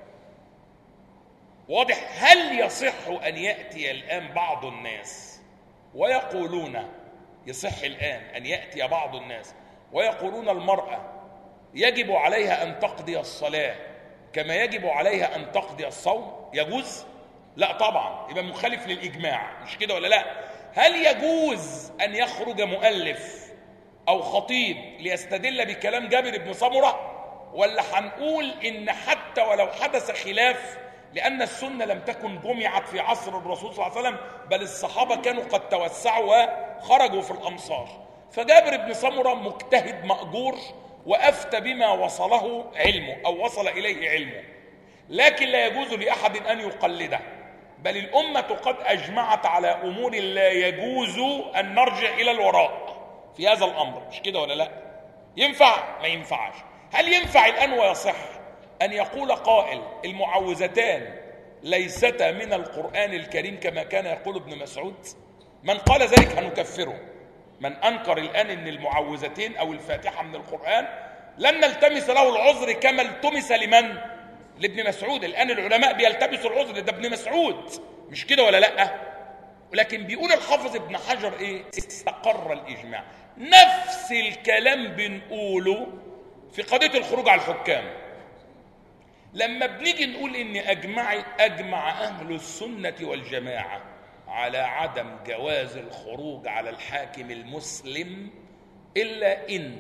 واضح؟ هل يصح أن يأتي الآن بعض الناس ويقولون، يصح الآن أن يأتي بعض الناس ويقولون المرأة يجب عليها أن تقضي الصلاة كما يجب عليها أن تقضي الصوم؟ يجوز؟ لا طبعا، يبقى مخالف للإجماع. مش كده ولا لا؟ هل يجوز أن يخرج مؤلف أو خطيب ليستدل بكلام جابر بن سمرة؟ ولا هنقول إن حتى ولو حدث خلاف، لأن السنة لم تكن جمعت في عصر الرسول صلى الله عليه وسلم، بل الصحابة كانوا قد توسعوا وخرجوا في الأمصار، فجابر بن سمرة مجتهد مأجور وأفتى بما وصله علمه أو وصل إليه علمه، لكن لا يجوز لأحد أن يقلده، بل الأمة قد أجمعت على أمور لا يجوز أن نرجع إلى الوراء في هذا الأمر. مش كده ولا لا؟ ينفع؟ ما ينفعش. هل ينفع الآن ويصح أن يقول قائل المعوذتان ليستا من القرآن الكريم كما كان يقول ابن مسعود؟ من قال ذلك هنكفره. من أنكر الآن أن المعوذتين أو الفاتحة من القرآن لن نلتمس له العذر كما التمس لابن مسعود. الآن العلماء بيلتبسوا العذر، ده ابن مسعود. مش كده ولا لأ؟ ولكن بيقول الحافظ ابن حجر استقر الإجماع. نفس الكلام بنقوله في قضية الخروج على الحكام. لما بنيجي نقول إن أجمع أهل السنة والجماعة على عدم جواز الخروج على الحاكم المسلم إلا إن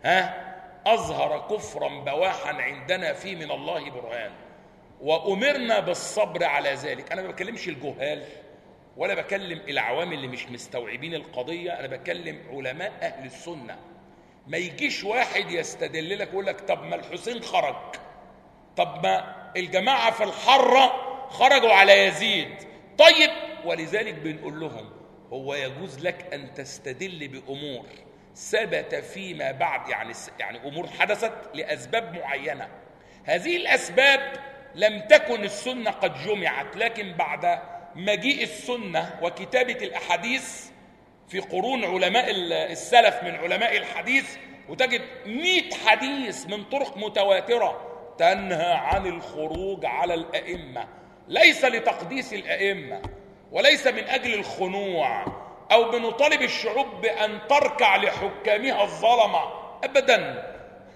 أظهر كفرا بواحا عندنا فيه من الله برهان، وأمرنا بالصبر على ذلك. أنا ما بكلمش الجهال ولا بكلم العوام اللي مش مستوعبين القضية، أنا بكلم علماء أهل السنة. ما يجيش واحد يستدل لك ويقول لك طب ما الحسين خرج، طب ما الجماعة في الحرة خرجوا على يزيد. طيب، ولذلك بنقول لهم هو يجوز لك أن تستدل بأمور ثبت فيما بعد، يعني أمور حدثت لأسباب معينة. هذه الأسباب لم تكن السنة قد جمعت، لكن بعد مجيء السنة وكتابة الأحاديث في قرون علماء السلف من علماء الحديث، وتجد 100 حديث من طرق متواترة تنهى عن الخروج على الأئمة، ليس لتقديس الأئمة وليس من أجل الخنوع أو بنطالب الشعوب بأن تركع لحكامها الظلمة أبدا،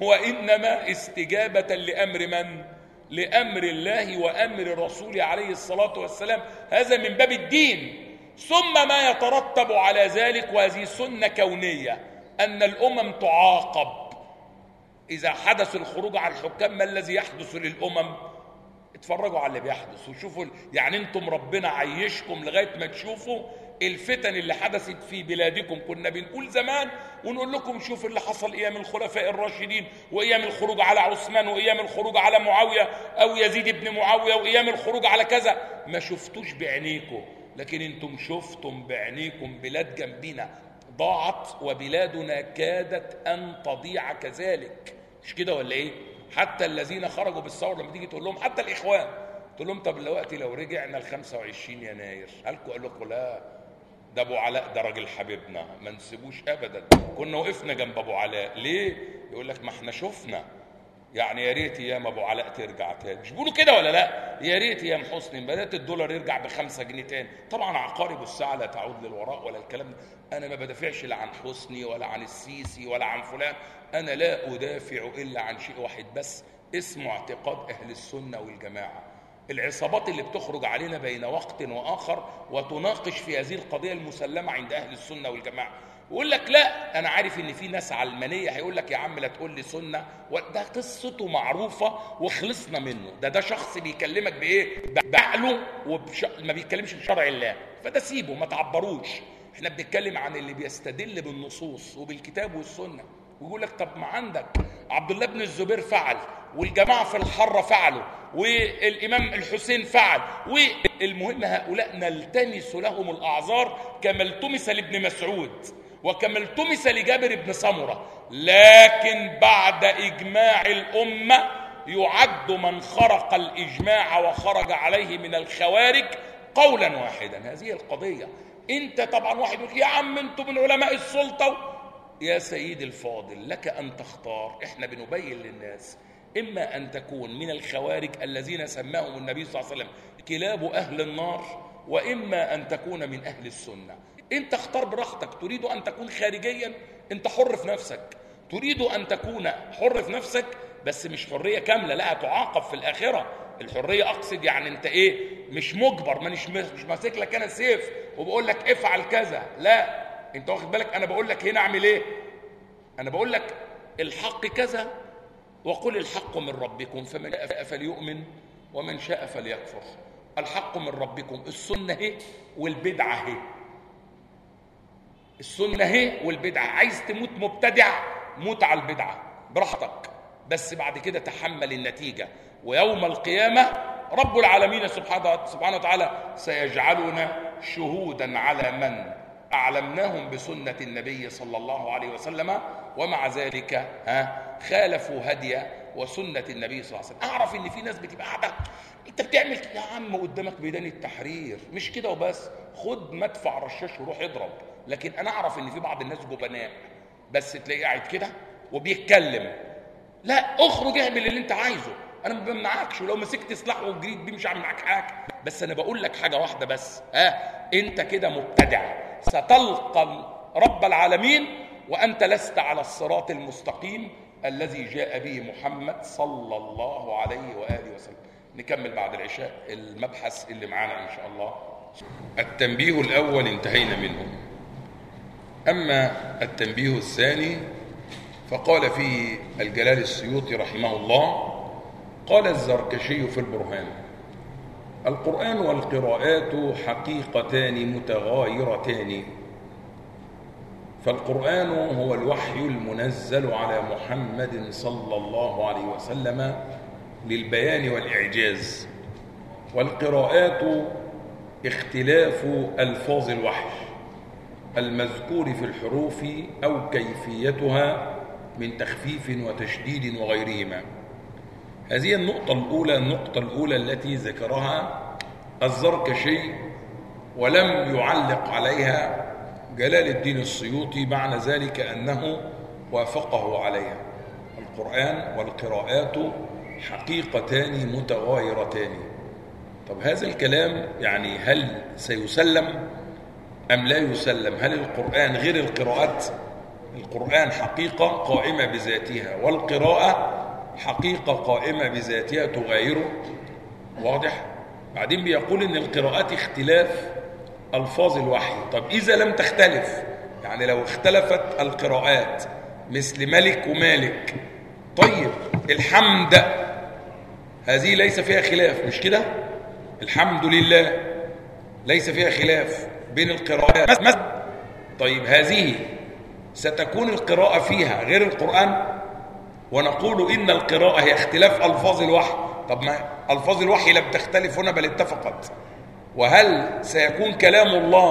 وإنما استجابة لأمر من؟ لأمر الله وأمر رسوله عليه الصلاة والسلام. هذا من باب الدين. ثم ما يترتب على ذلك، وهذه سنة كونية، أن الأمم تعاقب إذا حدث الخروج عن الحكام. ما الذي يحدث للأمم؟ اتفرجوا على اللي بيحدث وشوفوا. يعني انتم ربنا عيشكم لغاية ما تشوفوا الفتن اللي حدثت في بلادكم. كنا بنقول زمان ونقول لكم شوف اللي حصل ايام الخلفاء الراشدين، وايام الخروج على عثمان، وايام الخروج على معاوية او يزيد بن معاوية، وايام الخروج على كذا. ما شفتوش بعينيكم، لكن انتم شفتم بعينيكم بلاد جنبنا ضاعت، وبلادنا كادت ان تضيع كذلك. مش كده ولا ايه؟ حتى الذين خرجوا بالثوره لما تيجي تقول لهم، حتى الاخوان تقول لهم طب دلوقتي لو رجعنا ل 25 يناير هلكوا؟ قال لكم لا، ده ابو علاء ده راجل حبيبنا ما نسيبوش ابدا، كنا وقفنا جنب ابو علاء. ليه؟ يقول لك ما احنا شفنا. يعني يا ريت ايام ابو علاء ترجع تاني. مش بيقولوا كده ولا لا؟ يا ريت ايام حسني بدات الدولار يرجع ب5 جنيه تاني. طبعا عقارب الساعه لا تعود للوراء ولا الكلام ده. انا ما بدافعش لا عن حسني ولا عن السيسي ولا عن فلان، انا لا ادافع الا عن شيء واحد بس، اسمه اعتقاد اهل السنه والجماعه. العصابات اللي بتخرج علينا بين وقت واخر وتناقش في هذه القضيه المسلمه عند اهل السنه والجماعه، ويقول لك لا انا عارف ان في ناس علمانيه هيقول لك يا عم لا تقول لي سنه، وده قصته معروفه وخلصنا منه. ده شخص بيكلمك بايه؟ بعقله ما بيتكلمش بشرع الله، فده سيبه ما تعبروش. احنا بنتكلم عن اللي بيستدل بالنصوص وبالكتاب والسنه، ويقول لك طب ما عندك عبد الله بن الزبير فعل، والجماعه في الحره فعلوا، والامام الحسين فعل، والمهم هؤلاء نلتمس لهم الاعذار كما التمس لابن مسعود وكما التمس لجابر بن سمره. لكن بعد اجماع الامه يعد من خرق الاجماع وخرج عليه من الخوارج قولا واحدا. هذه القضيه. انت طبعا واحد يقول يا عم انتم من علماء السلطه. يا سيدي الفاضل لك ان تختار. احنا بنبين للناس اما ان تكون من الخوارج الذين سماهم النبي صلى الله عليه وسلم كلاب اهل النار، واما ان تكون من اهل السنه. انت اختار براحتك. تريد ان تكون خارجيا انت حر في نفسك، تريد ان تكون حر في نفسك بس مش حريه كامله، لا تعاقب في الاخره. الحريه اقصد يعني انت ايه؟ مش مجبر، مش ماسك لك انا سيف وبقول لك افعل كذا، لا انت واخد بالك. انا بقول لك هنا اعمل ايه؟ انا بقول لك الحق كذا، وقل الحق من ربكم فمن شاء فليؤمن ومن شاء فليكفر. الحق من ربكم. السنه هي والبدعه هي. السنه هي والبدعه. عايز تموت مبتدع موت على البدعه براحتك، بس بعد كده تحمل النتيجه. ويوم القيامه رب العالمين سبحانه وتعالى سيجعلنا شهودا على من أعلمناهم بسنة النبي صلى الله عليه وسلم، ومع ذلك خالفوا هدي وسنة النبي صلى الله عليه وسلم. أعرف إن في ناس بتبقى قاعدة أنت بتعمل كده يا عم قدامك ميدان التحرير، مش كده وبس، خد مدفع رشاش وروح اضرب. لكن أنا أعرف إن في بعض الناس جبناء بس تلاقيه قاعد كده وبيتكلم. لا، اخرج اعمل اللي أنت عايزه، أنا ما بمنعكش، ولو مسكت سلاح وجريت بيه مش هعمل معاك حاجة. بس أنا بقول لك حاجة واحدة بس، أنت كده مبتدع، ستلقى رب العالمين وأنت لست على الصراط المستقيم الذي جاء به محمد صلى الله عليه وآله وسلم. نكمل بعد العشاء المبحث اللي معانا إن شاء الله. التنبيه الأول انتهينا منه. أما التنبيه الثاني فقال فيه الجلال السيوطي رحمه الله، قال الزركشي في البرهان: القرآن والقراءات حقيقتان متغايرتان، فالقرآن هو الوحي المنزل على محمد صلى الله عليه وسلم للبيان والإعجاز، والقراءات اختلاف ألفاظ الوحي المذكور في الحروف أو كيفيتها من تخفيف وتشديد وغيرهما. هذه النقطة الأولى التي ذكرها الزركشي، ولم يعلق عليها جلال الدين السيوطي، معنى ذلك أنه وافقه عليها. القرآن والقراءات حقيقتان متغايرتان. طب هذا الكلام يعني هل سيسلم أم لا يسلم؟ هل القرآن غير القراءات؟ القرآن حقيقة قائمة بذاتها، والقراءة حقيقة قائمة بذاتها تغايره. واضح؟ بعدين بيقول إن القراءات اختلاف ألفاظ الوحي. طب إذا لم تختلف، يعني لو اختلفت القراءات مثل ملك ومالك، طيب الحمد هذه ليس فيها خلاف، مش كده؟ الحمد لله ليس فيها خلاف بين القراءات مثلا. طيب هذه ستكون القراءة فيها غير القرآن، ونقول إن القراءة هي اختلاف ألفاظ الوحي. طب ما ألفاظ الوحي لم تختلف هنا بل اتفقت. وهل سيكون كلام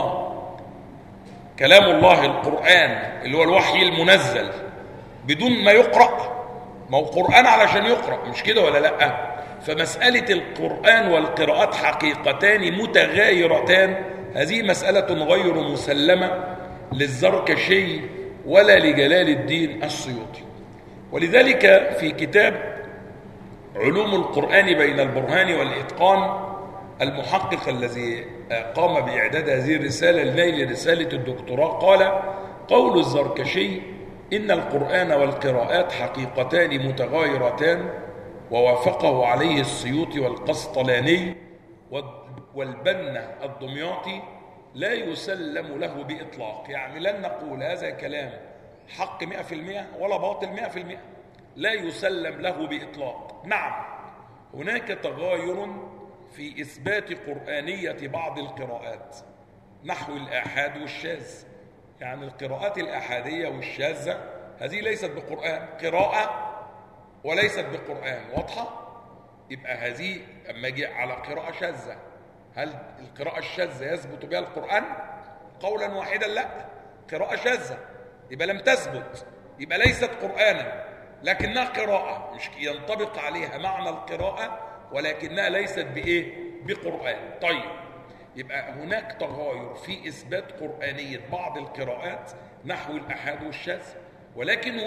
الله القرآن اللي هو الوحي المنزل بدون ما يقرأ؟ ما هو قرآن علشان يقرأ، مش كده ولا لأ؟ فمسألة القرآن والقراءات حقيقتان متغايرتان، هذه مسألة غير مسلمة للزركشي ولا لجلال الدين السيوطي. ولذلك في كتاب علوم القرآن بين البرهان والإتقان، المحقق الذي قام بإعداد هذه الرسالة لنيل رسالة الدكتوراه قال: قول الزركشي إن القرآن والقراءات حقيقتان متغايرتان، ووافقه عليه السيوطي والقسطلاني والبنا الدمياطي، لا يسلم له بإطلاق. يعني لن نقول هذا كلام حق 100% ولا باطل 100%، لا يسلم له بإطلاق. نعم، هناك تغاير في إثبات قرآنية بعض القراءات نحو الآحاد والشاذ. يعني القراءات الآحادية والشاذة هذه ليست بقرآن، قراءة وليست بقرآن، واضحة؟ يبقى هذه أما جاء على قراءة شاذة، هل القراءة الشاذة يثبت بها القرآن؟ قولا واحدا لا، قراءة شاذة يبقى لم تثبت، يبقى ليست قرآنا، لكنها قراءة مش ينطبق عليها معنى القراءة، ولكنها ليست بإيه؟ بقرآن. طيب، يبقى هناك تغاير في إثبات قرآنية بعض القراءات نحو الأحاد والشاذ، ولكن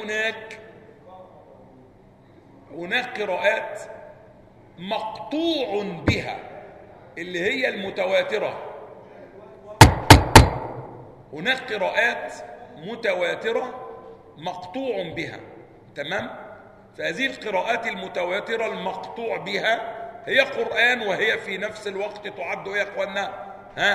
هناك قراءات مقطوع بها اللي هي المتواترة. هناك قراءات متواترة مقطوع بها، تمام؟ فهذه القراءات المتواترة المقطوع بها هي قرآن، وهي في نفس الوقت تعد يا اخوانا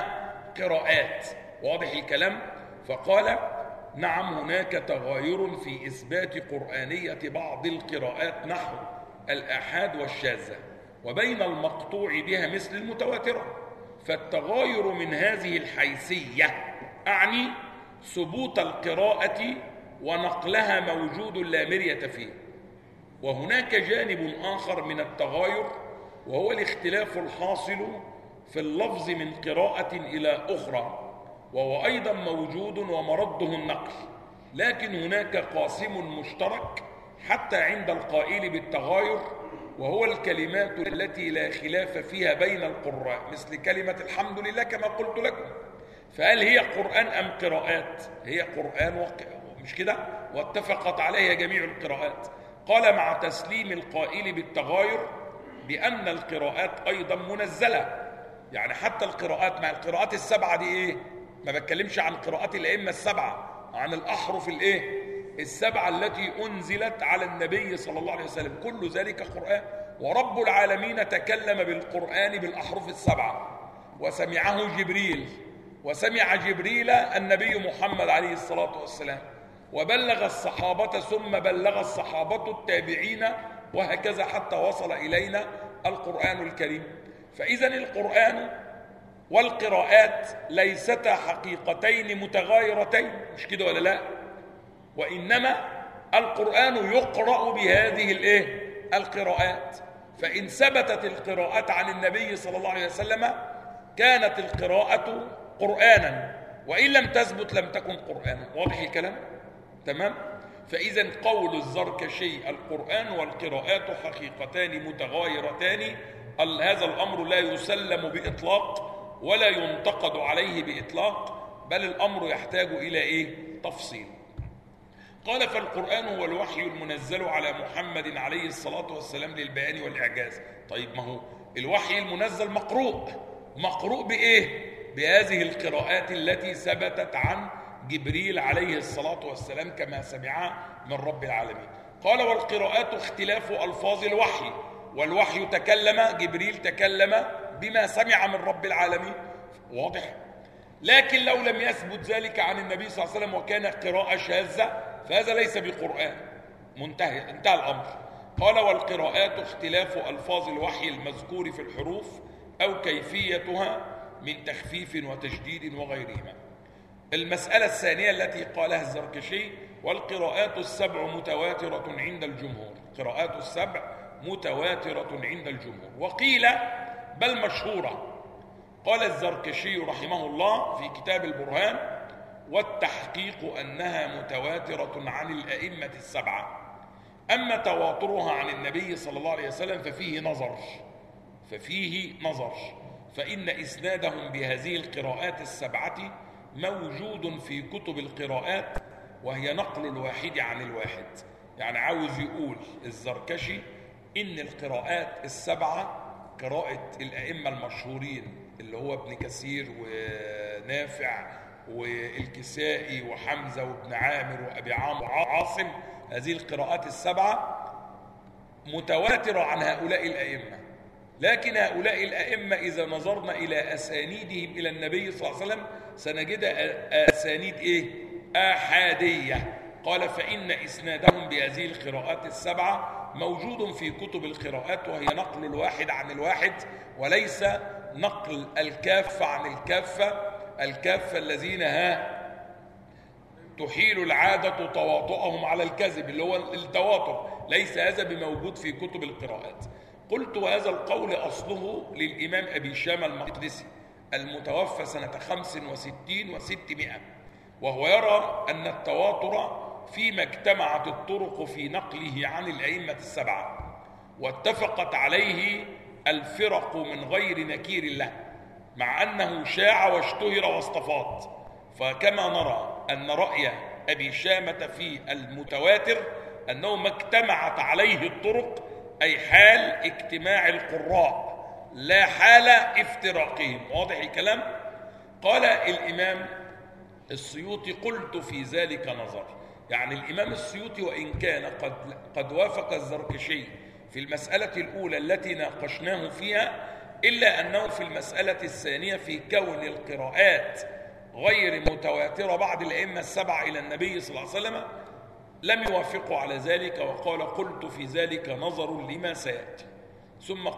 قراءات. واضح الكلام؟ فقال: نعم، هناك تغاير في إثبات قرآنية بعض القراءات نحو الآحاد والشاذة وبين المقطوع بها مثل المتواترة. فالتغاير من هذه الحيثية أعني ثبوت القراءة ونقلها موجود لا مرية فيه. وهناك جانب آخر من التغاير، وهو الاختلاف الحاصل في اللفظ من قراءة إلى أخرى، وهو أيضا موجود ومرده النقل. لكن هناك قاسم مشترك حتى عند القائل بالتغاير، وهو الكلمات التي لا خلاف فيها بين القراء، مثل كلمة الحمد لله كما قلت لكم. فهل هي قرآن أم قراءات؟ هي قرآن مش كده؟ واتفقت عليها جميع القراءات. قال: مع تسليم القائل بالتغاير بأن القراءات أيضا منزلة. يعني حتى القراءات، مع القراءات السبعة دي إيه؟ ما بتكلمش عن قراءات الأئمة السبعة، عن الأحرف السبعة التي أنزلت على النبي صلى الله عليه وسلم، كل ذلك قرآن. ورب العالمين تكلم بالقرآن بالأحرف السبعة، وسمعه جبريل، وسمع جبريل النبي محمد عليه الصلاة والسلام، وبلغ الصحابة، ثم بلغ الصحابة التابعين، وهكذا حتى وصل إلينا القرآن الكريم. فإذن القرآن والقراءات ليستا حقيقتين متغايرتين، مش كده ولا لا؟ وإنما القرآن يقرأ بهذه القراءات. فإن ثبتت القراءات عن النبي صلى الله عليه وسلم كانت القراءة قرآنا، وإن لم تثبت لم تكن قرآنا. واضح الكلام؟ تمام؟ فإذن قول الزركشي: القرآن والقراءات حقيقتان متغايرتان، هذا الأمر لا يسلم بإطلاق ولا ينتقد عليه بإطلاق، بل الأمر يحتاج إلى تفصيل. قال: فالقرآن هو الوحي المنزل على محمد عليه الصلاة والسلام للبيان والإعجاز. طيب، ما هو الوحي المنزل مقروء بإيه؟ بهذه القراءات التي ثبتت عن جبريل عليه الصلاة والسلام كما سمعها من رب العالمين. قال والقراءات اختلاف ألفاظ الوحي، والوحي تكلم، جبريل تكلم بما سمع من رب العالمين، واضح؟ لكن لو لم يثبت ذلك عن النبي صلى الله عليه وسلم وكان قراءة شاذة فهذا ليس بقرآن، انتهى الأمر. قال والقراءات اختلاف ألفاظ الوحي المذكور في الحروف أو كيفيتها من تخفيف وتشديد وغيرهما. المسألة الثانية التي قالها الزركشي: والقراءات السبع متواترة عند الجمهور. قراءات السبع متواترة عند الجمهور، وقيل بل مشهورة. قال الزركشي رحمه الله في كتاب البرهان: والتحقيق أنها متواترة عن الأئمة السبعة، أما تواترها عن النبي صلى الله عليه وسلم ففيه نظر، فإن إسنادهم بهذه القراءات السبعة موجود في كتب القراءات، وهي نقل الواحد عن الواحد. يعني عاوز يقول الزركشي إن القراءات السبعة قراءة الأئمة المشهورين اللي هو ابن كثير ونافع والكسائي وحمزة وابن عامر وأبي عامر وعاصم، هذه القراءات السبعة متواترة عن هؤلاء الأئمة. لكن هؤلاء الأئمة إذا نظرنا إلى أسانيدهم إلى النبي صلى الله عليه وسلم سنجد أسانيد إيه؟ آحادية. قال فإن إسنادهم بهذه القراءات السبعة موجود في كتب القراءات، وهي نقل الواحد عن الواحد، وليس نقل الكافة عن الكافة الذين تحيل العادة تواطؤهم على الكذب، اللي هو التواتر، ليس هذا بموجود في كتب القراءات. قلت وهذا القول أصله للإمام أبي شامة المقدسي المتوفى سنة 65 و600، وهو يرى أن التواتر فيما اجتمعت الطرق في نقله عن الأئمة السبعة، واتفقت عليه الفرق من غير نكير له، مع أنه شاع واشتهر واصطفات. فكما نرى أن رأي أبي شامة في المتواتر أنه ما اجتمعت عليه الطرق، أي حال اجتماع القراء لا حال افتراقهم. واضح الكلام؟ قال الإمام السيوطي: قلت في ذلك نظر. يعني الإمام السيوطي وإن كان قد وافق الزركشي في المسألة الأولى التي ناقشناه فيها، إلا أنه في المسألة الثانية في كون القراءات غير متواترة بعد الأئمة السبعة إلى النبي صلى الله عليه وسلم لم يوافقوا على ذلك، وقال: قلت في ذلك نظر لما سيأتي. ثم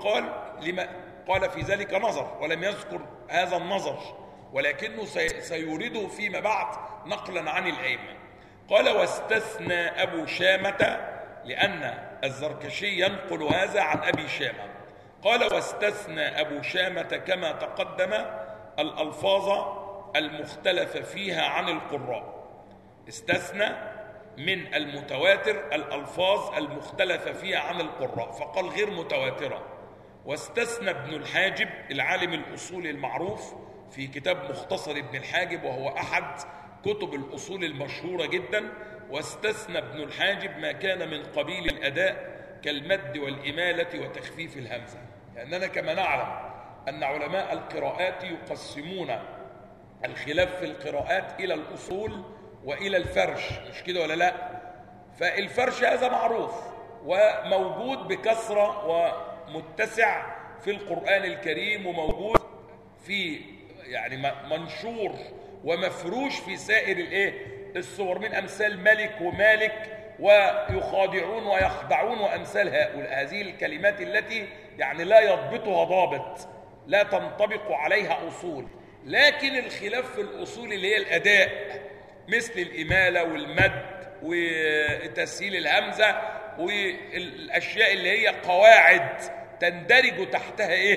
قال في ذلك نظر، ولم يذكر هذا النظر، ولكنه سيورده فيما بعد نقلا عن الأئمة. قال: واستثنى أبو شامة، لأن الزركشي ينقل هذا عن أبي شامة. قال: واستثنى أبو شامة كما تقدم الألفاظ المختلف فيها عن القراء. استثنى من المتواتر الألفاظ المختلف فيها عن القراء، فقال غير متواترة. واستثنى ابن الحاجب العالم الأصولي المعروف في كتاب مختصر ابن الحاجب، وهو أحد كتب الأصول المشهورة جدا، واستثنى ابن الحاجب ما كان من قبيل الأداء كالمد والإمالة وتخفيف الهمزة. لأننا كما نعلم أن علماء القراءات يقسمون الخلاف في القراءات إلى الأصول وإلى الفرش، مش كده ولا لا؟ فالفرش هذا معروف وموجود بكثرة ومتسع في القرآن الكريم، وموجود في يعني منشور ومفروش في سائر الصور، من أمثال ملك ومالك ويخادعون ويخدعون وأمثال هؤلاء، هذه الكلمات التي يعني لا يضبطها ضابط، لا تنطبق عليها أصول. لكن الخلاف في الأصول اللي هي الأداء، مثل الإمالة والمد وتسهيل الهمزة والأشياء اللي هي قواعد تندرج تحتها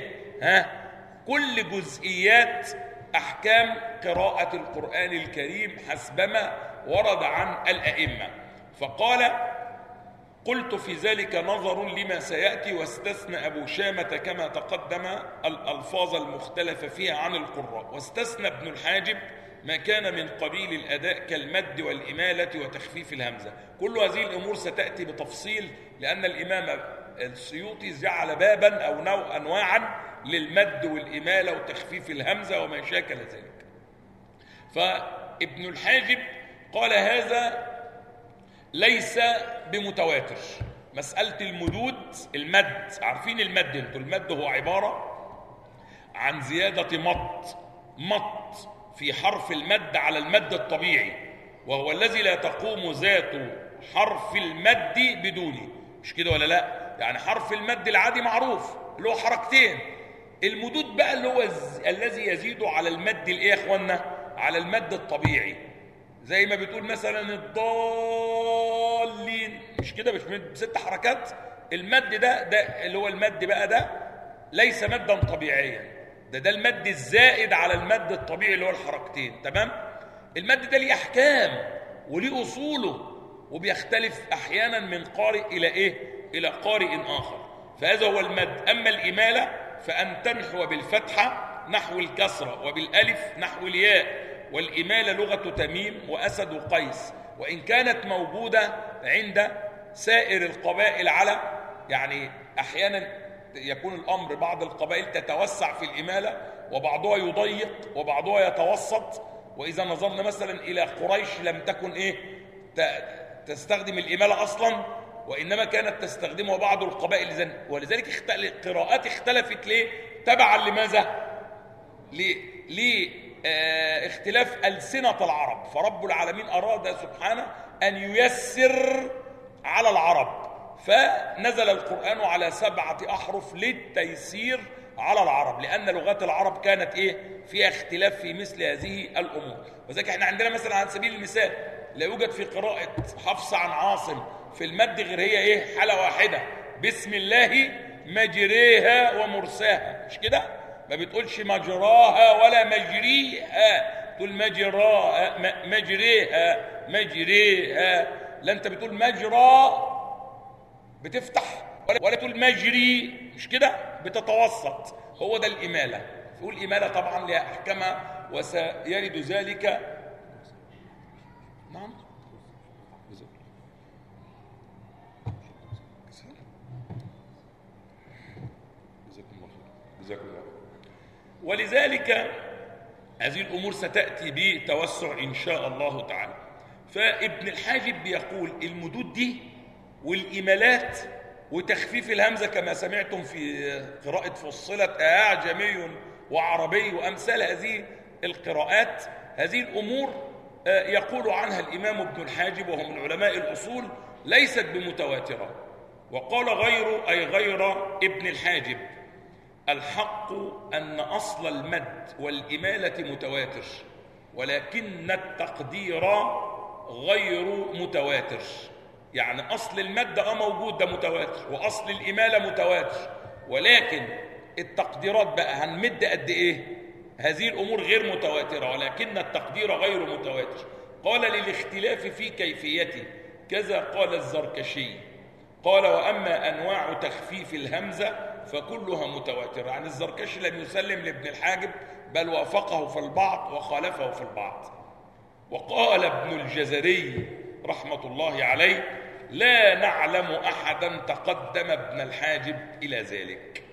كل جزئيات أحكام قراءة القرآن الكريم حسبما ورد عن الأئمة. فقال: قلت في ذلك نظر لما سيأتي. واستثنى أبو شامة كما تقدم الألفاظ المختلف فيها عن القراء. واستثنى ابن الحاجب ما كان من قبيل الأداء كالمد والإمالة وتخفيف الهمزة. كل هذه الأمور ستأتي بتفصيل، لأن الإمام السيوطي جعل بابا أو أنواعا للمد والإمالة وتخفيف الهمزة وما شاكل ذلك. فابن الحاجب قال هذا ليس بمتواتر. مسألة المدود، المد، عارفين المد انتوا، المد هو عبارة عن زيادة مط في حرف المد على المد الطبيعي، وهو الذي لا تقوم ذات حرف المد بدونه، مش كده ولا لا؟ يعني حرف المد العادي معروف اللي هو حركتين. المدود بقى اللي هو الذي يزيد على المد الايه يا اخوانا؟ على المد الطبيعي. زي ما بتقول مثلا الضالين، مش كده؟ مش ب6 حركات. المد ده اللي هو المد بقى ده ليس مدا طبيعيا، ده المد الزائد على المد الطبيعي اللي هو الحركتين. تمام؟ المد ده ليه احكام وليه اصوله، وبيختلف احيانا من قارئ الى ايه؟ الى قارئ اخر. فهذا هو المد. اما الاماله فان تنحو بالفتحه نحو الكسره، وبالالف نحو الياء. والاماله لغه تميم واسد وقيس، وان كانت موجوده عند سائر القبائل على، يعني احيانا يكون الامر بعض القبائل تتوسع في الاماله وبعضها يضيق وبعضها يتوسط. واذا نظرنا مثلا الى قريش لم تكن ايه تستخدم الاماله اصلا، وانما كانت تستخدمها بعض القبائل. ولذلك القراءات اختلفت ليه؟ تبعا لماذا؟ لاختلاف ألسنة العرب. فرب العالمين أراد سبحانه أن ييسر على العرب، فنزل القرآن على 7 أحرف للتيسير على العرب، لأن لغات العرب كانت فيها اختلاف في مثل هذه الأمور. وذلك احنا عندنا مثلا على سبيل المثال لا يوجد في قراءة حفص عن عاصم في المد غير هي حالة واحدة: بسم الله مجريها ومرساها، مش كده؟ ما بتقولش مجراها ولا مجريها، تقول مجراها مجريها. لا، انت بتقول مجرى بتفتح، ولا تقول مجري، مش كده؟ بتتوسط. هو ده الإمالة. تقول إمالة طبعا لها أحكامها وسيرد ذلك. نعم. جزاكم الله. ولذلك هذه الأمور ستأتي بتوسع إن شاء الله تعالى. فابن الحاجب بيقول المدود دي والإمالات وتخفيف الهمزة كما سمعتم في قراءة فصلت أعجمي وعربي وأمثال هذه القراءات، هذه الأمور يقول عنها الإمام ابن الحاجب وهو من علماء الأصول ليست بمتواترة. وقال غيره، أي غير ابن الحاجب: الحق أن أصل المد والإمالة متواتر، ولكن التقدير غير متواتر. يعني أصل المد موجود، ده متواتر، وأصل الإمالة متواتر، ولكن التقديرات بقى هنمد قد إيه؟ هذه الأمور غير متواترة، ولكن التقدير غير متواتر. قال للاختلاف في كيفيته، كذا قال الزركشي. قال: وأما أنواع تخفيف الهمزة فكلها متواترة. يعني الزركشي لم يسلم لابن الحاجب، بل وافقه في البعض وخالفه في البعض. وقال ابن الجزري رحمة الله عليه: لا نعلم أحدا تقدم ابن الحاجب إلى ذلك.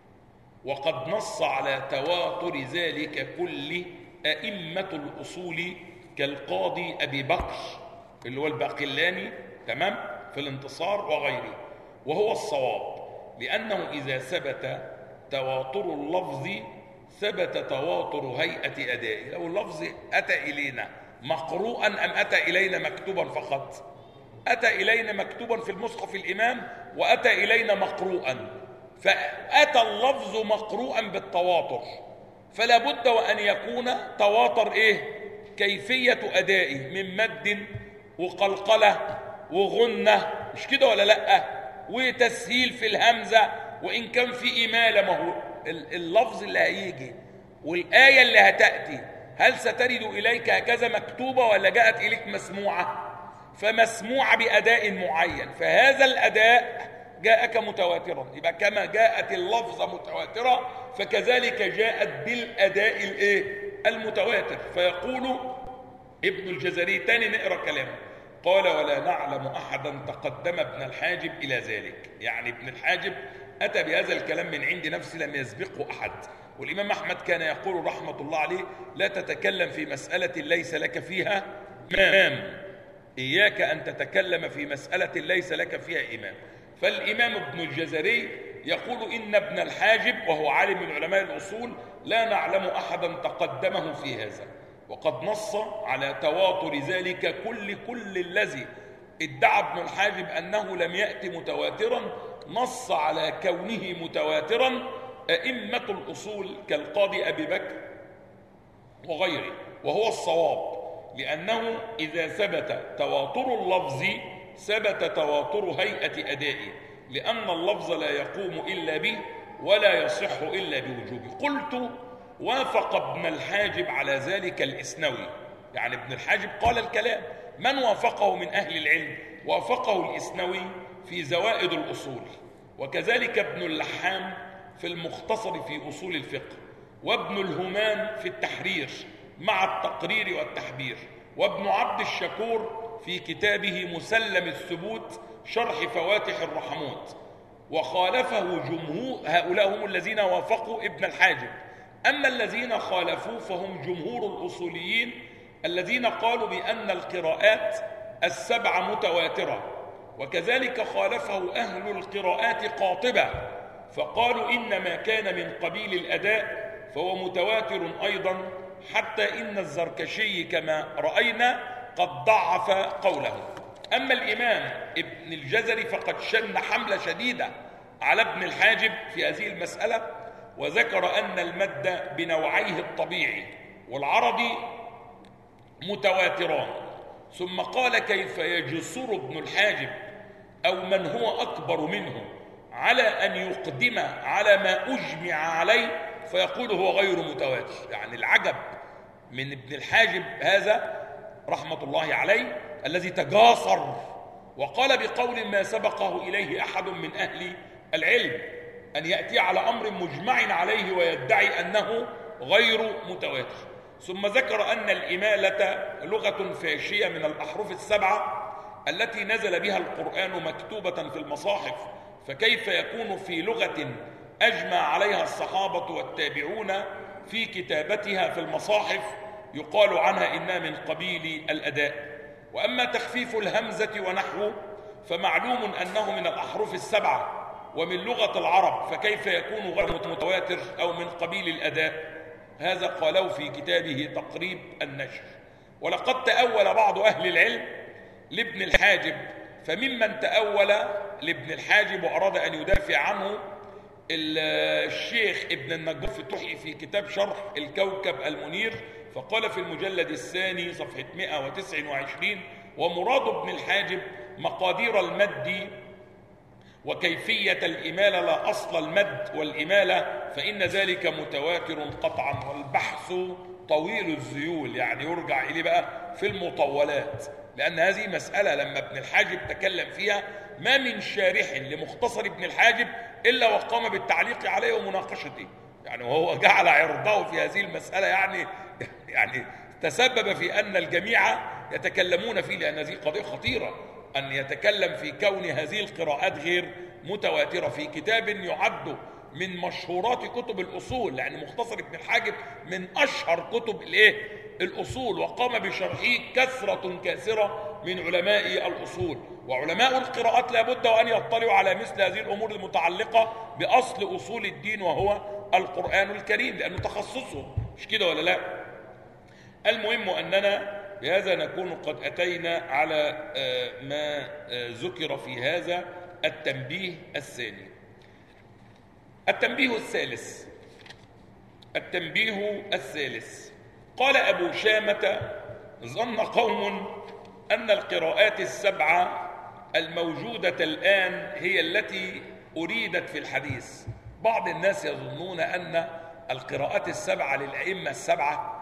وقد نص على تواتر ذلك كل أئمة الأصول كالقاضي أبي بكر اللي هو الباقلاني، تمام، في الانتصار وغيره. وهو الصواب، لأنه إذا ثبت تواتر اللفظ ثبت تواتر هيئة أدائه. لو اللفظ أتى إلينا مقروءا أم أتى إلينا مكتوبا فقط؟ أتى إلينا مكتوبا في المصحف الإمام، وأتى إلينا مقروءا، فأتى اللفظ مقروءا بالتواتر، فلا بد وأن يكون تواتر كيفية أدائه من مد وقلقلة وغنة، مش كده ولا لأ؟ وتسهيل في الهمزة، وإن كان في إمالة. ما هو اللفظ اللي هيجي والآية اللي هتأتي هل سترد إليك هكذا مكتوبة ولا جاءت إليك مسموعة؟ فمسموعة بأداء معين، فهذا الأداء جاءك متواترا. يبقى كما جاءت اللفظة متواترة فكذلك جاءت بالأداء المتواتر. فيقول ابن الجزري، تاني نقرأ كلامه: قال ولا نعلم أحدا تقدم ابن الحاجب إلى ذلك. يعني ابن الحاجب أتى بهذا الكلام من عند نفسه، لم يسبقه أحد. والإمام أحمد كان يقول رحمة الله عليه لا تتكلم في مسألة ليس لك فيها إمام، إياك أن تتكلم في مسألة ليس لك فيها إمام. فالإمام ابن الجزري يقول إن ابن الحاجب وهو عالم من علماء الأصول لا نعلم أحدا تقدمه في هذا، وقد نص على تواتر ذلك كل الذي ادعى ابن الحاجب أنه لم يأتي متواترا نص على كونه متواترا أئمة الأصول كالقاضي أبي بكر وغيره، وهو الصواب، لأنه إذا ثبت تواتر اللفظ ثبت تواتر هيئة أدائه، لأن اللفظ لا يقوم إلا به ولا يصح إلا بوجوبه. قلت وافق ابن الحاجب على ذلك الإسنوي، يعني ابن الحاجب قال الكلام. من وافقه من أهل العلم؟ وافقه الإسنوي في زوائد الأصول، وكذلك ابن اللحام في المختصر في أصول الفقه، وابن الهمان في التحرير مع التقرير والتحبير، وابن عبد الشكور في كتابه مسلم الثبوت شرح فواتح الرحموت. وخالفه جمهور، هؤلاء هم الذين وافقوا ابن الحاجب. أما الذين خالفوه فهم جمهور الأصوليين الذين قالوا بأن القراءات السبع متواترة، وكذلك خالفه أهل القراءات قاطبة، فقالوا إن ما كان من قبيل الأداء فهو متواتر أيضا، حتى إن الزركشي كما رأينا قد ضعف قوله. أما الإمام ابن الجزري فقد شن حملة شديدة على ابن الحاجب في هذه المسألة، وذكر أن المد بنوعيه الطبيعي والعرضي متواتران، ثم قال كيف يجسر ابن الحاجب أو من هو أكبر منه على أن يقدم على ما أجمع عليه فيقول هو غير متواتر. يعني العجب من ابن الحاجب هذا رحمة الله عليه الذي تجاسر وقال بقول ما سبقه إليه أحد من أهل العلم، أن يأتي على أمر مجمع عليه ويدعي أنه غير متواتر. ثم ذكر أن الإمالة لغة فاشية من الأحرف السبعة التي نزل بها القرآن مكتوبة في المصاحف، فكيف يكون في لغة أجمع عليها الصحابة والتابعون في كتابتها في المصاحف يقال عنها إنها من قبيل الأداء. وأما تخفيف الهمزة ونحوه فمعلوم أنه من الأحرف السبعة ومن لغة العرب، فكيف يكون غير متواتر أو من قبيل الأداء؟ هذا قاله في كتابه تقريب النشر. ولقد تأول بعض أهل العلم لابن الحاجب، فممن تأول لابن الحاجب وأراد أن يدافع عنه الشيخ ابن النجار فتوحي في كتاب شرح الكوكب المنير، فقال في المجلد الثاني صفحة 129: ومراد ابن الحاجب مقادير المد وكيفية الإمالة لا أصل المد والإمالة، فإن ذلك متواتر قطعا، والبحث طويل الذيول، يعني يرجع إليه بقى في المطولات، لأن هذه مسألة لما ابن الحاجب تكلم فيها ما من شارح لمختصر ابن الحاجب إلا وقام بالتعليق عليه ومناقشته، يعني وهو جعل عرضه في هذه المسألة، يعني تسبب في أن الجميع يتكلمون فيه، لأن هذه قضية خطيرة أن يتكلم في كون هذه القراءات غير متواترة في كتاب يعد من مشهورات كتب الأصول، لأن مختصر ابن الحاجب من أشهر كتب الأصول، وقام بشرحه كثرة من علماء الأصول. وعلماء القراءات لابد وأن يطلعوا على مثل هذه الأمور المتعلقة بأصل أصول الدين وهو القرآن الكريم، لأنه تخصصه، مش كده ولا لا؟ المهم أننا بهذا نكون قد أتينا على ما ذكر في هذا التنبيه الثاني. التنبيه الثالث قال أبو شامة: ظن قوم أن القراءات السبعة الموجودة الآن هي التي أريدت في الحديث. بعض الناس يظنون أن القراءات السبعة للأئمة السبعة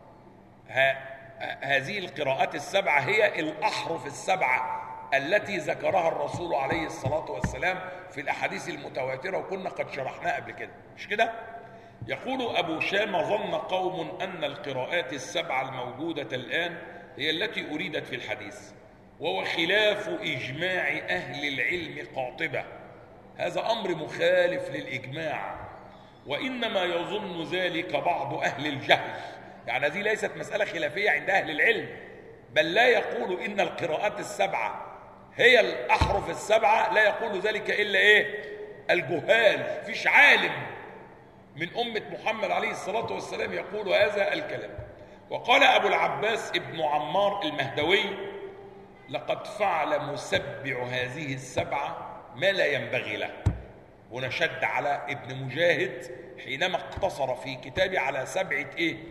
هذه القراءات السبعة هي الأحرف السبعة التي ذكرها الرسول عليه الصلاة والسلام في الأحاديث المتواترة، وكنا قد شرحناها قبل كده، مش كده؟ يقول أبو شامة: ظن قوم أن القراءات السبعة الموجودة الآن هي التي أريدت في الحديث، وهو خلاف إجماع أهل العلم قاطبة. هذا أمر مخالف للإجماع، وإنما يظن ذلك بعض أهل الجهل. يعني هذه ليست مسألة خلافية عند أهل العلم، بل لا يقول إن القراءات السبعة هي الأحرف السبعة، لا يقول ذلك إلا الجهال. فيش عالم من أمة محمد عليه الصلاة والسلام يقول هذا الكلام. وقال أبو العباس ابن عمار المهدوي: لقد فعل مسبع هذه السبعة ما لا ينبغي له. هنا شد على ابن مجاهد حينما اقتصر في كتابه على 7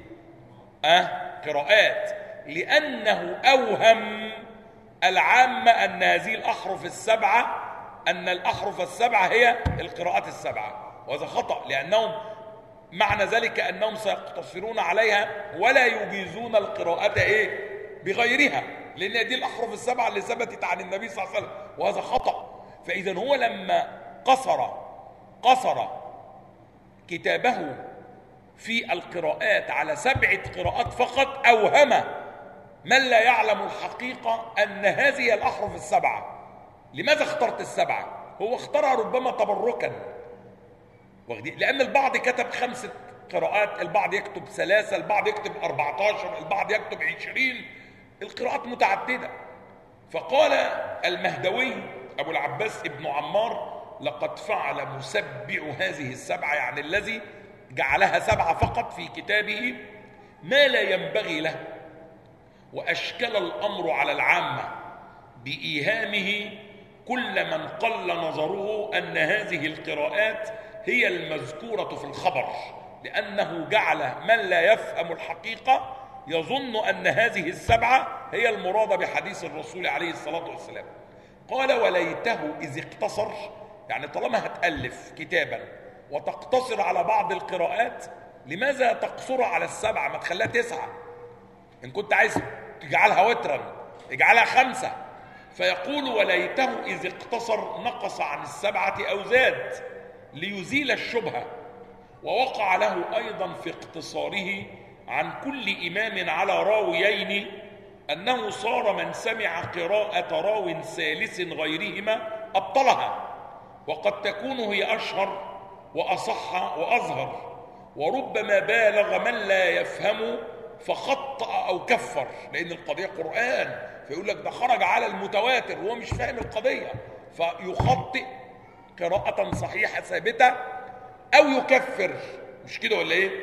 قراءات، لأنه أوهم العامة أن هذه الأحرف السبعة، أن الأحرف السبعة هي القراءات السبعة، وهذا خطأ، لأنهم معنى ذلك أنهم سيقتصرون عليها ولا يجيزون القراءة بغيرها، لأن دي الأحرف السبعة اللي ثبتت عن النبي صلى الله عليه وسلم، وهذا خطأ. فإذا هو لما قصر كتابه في القراءات على 7 قراءات فقط، أوهم من لا يعلم الحقيقة أن هذه الأحرف السبعة. لماذا اخترت ال7؟ هو اختارها ربما تبركا، لأن البعض كتب 5 قراءات، البعض يكتب 3، البعض يكتب 14، البعض يكتب 20، القراءات متعددة. فقال المهدوي أبو العباس ابن عمار: لقد فعل مسبع هذه السبعة، يعني الذي جعلها 7 فقط في كتابه، ما لا ينبغي له، وأشكل الأمر على العامة بإيهامه كل من قل نظره أن هذه القراءات هي المذكورة في الخبر، لأنه جعل من لا يفهم الحقيقة يظن أن هذه السبعة هي المرادة بحديث الرسول عليه الصلاة والسلام. قال: وليته إذ اقتصر، يعني طالما هتألف كتابا وتقتصر على بعض القراءات، لماذا تقصر على 7؟ ما تخليها 9. إن كنت عايز تجعلها وترا اجعلها 5. فيقول: وليته إذ اقتصر نقص عن 7 أو زاد ليزيل الشبهة. ووقع له أيضا في اقتصاره عن كل إمام على راويين أنه صار من سمع قراءة راو ثالث غيرهما أبطلها، وقد تكون هي أشهر وأصح وأظهر، وربما بالغ من لا يفهم فخطأ أو كفر، لأن القضية قرآن، فيقول لك ده خرج على المتواتر وهو مش فاهم القضية، فيخطئ قراءة صحيحة ثابتة أو يكفر، مش كده ولا إيه؟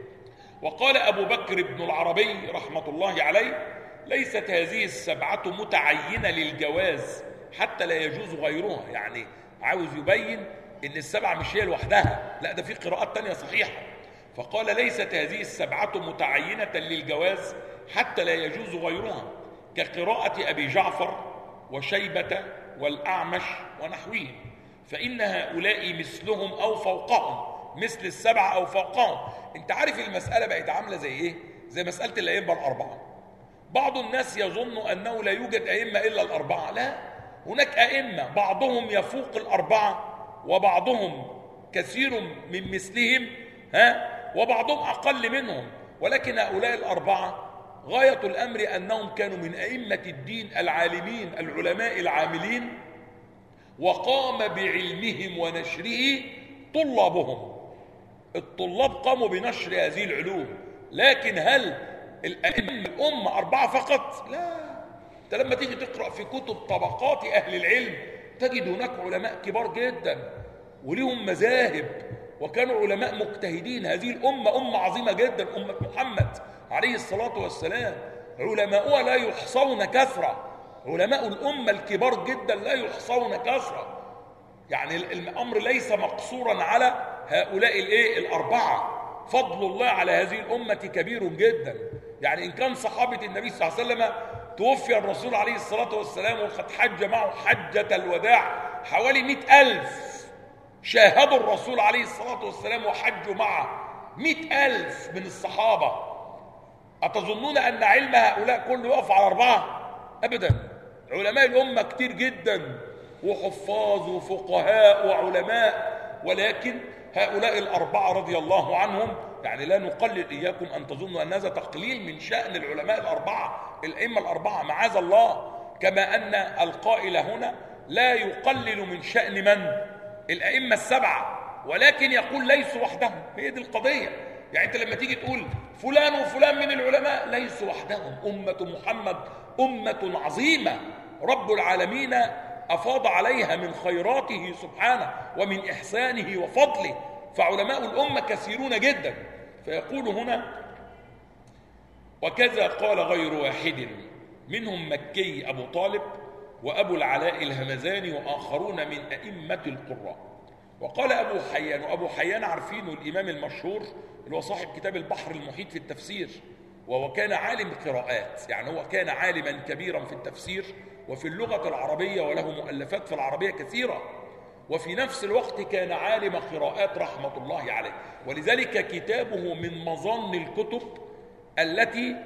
وقال أبو بكر بن العربي رحمة الله عليه: ليست هذه السبعة متعينة للجواز حتى لا يجوز غيرها. يعني عاوز يبين إن السبعة مش هي لوحدها، لا ده في قراءات تانية صحيحة. فقال: ليست هذه السبعة متعينة للجواز حتى لا يجوز غيرها، كقراءة أبي جعفر وشيبة والأعمش ونحوهم، فإن هؤلاء مثلهم أو فوقهم، مثل السبعة أو فوقهم. انت عارف المسألة بقت عاملة زي ايه؟ زي مسألة الأئمة الأربعة. بعض الناس يظن أنه لا يوجد أئمة إلا الأربعة، لا، هناك أئمة بعضهم يفوق الأربعة وبعضهم كثير من مثلهم وبعضهم أقل منهم، ولكن هؤلاء الأربعة غاية الأمر أنهم كانوا من أئمة الدين العالمين العلماء العاملين، وقام بعلمهم ونشره طلابهم. الطلاب قاموا بنشر هذه العلوم، لكن هل الأمة 4 فقط؟ لا. انت لما تيجي تقرأ في كتب طبقات أهل العلم تجد هناك علماء كبار جدا وليهم مذاهب وكانوا علماء مجتهدين. هذه الأمة أمة عظيمة جدا، أمة محمد عليه الصلاة والسلام، علماؤها لا يحصون كثرة، علماء الأمة الكبار جدا لا يحصون كثرة. يعني الأمر ليس مقصورا على هؤلاء الأربعة، فضل الله على هذه الأمة كبير جدا. يعني إن كان صحابة النبي صلى الله عليه وسلم توفي الرسول عليه الصلاة والسلام وقد حج معه حجة الوداع حوالي 100,000 شاهدوا الرسول عليه الصلاة والسلام وحجوا معه، 100,000 من الصحابة. أتظنون أن علم هؤلاء كله يقف على 4؟ أبدا، علماء الأمة كتير جدا وحفاظ وفقهاء وعلماء، ولكن هؤلاء الأربعة رضي الله عنهم، يعني لا نقلل إياكم أن تظنوا أن هذا تقليل من شأن العلماء الأربعة الأئمة الأربعة، معاذ الله، كما أن القائل هنا لا يقلل من شأن من؟ الأئمة السبعة، ولكن يقول ليسوا وحدهم. هي دي القضية. يعني أنت لما تيجي تقول فلان وفلان من العلماء، ليسوا وحدهم، أمة محمد أمة عظيمة رب العالمين أفاض عليها من خيراته سبحانه ومن إحسانه وفضله، فعلماء الأمة كثيرون جدا. فيقول هنا: وكذا قال غير واحد منهم مكي أبو طالب وأبو العلاء الهمزاني وآخرون من أئمة القراء. وقال أبو حيان، وأبو حيان عارفينه الإمام المشهور اللي هو صاحب كتاب البحر المحيط في التفسير، وهو كان عالم قراءات، يعني هو كان عالما كبيرا في التفسير وفي اللغة العربية، وله مؤلفات في العربية كثيرة، وفي نفس الوقت كان عالم قراءات رحمة الله عليه. ولذلك كتابه من مظن الكتب التي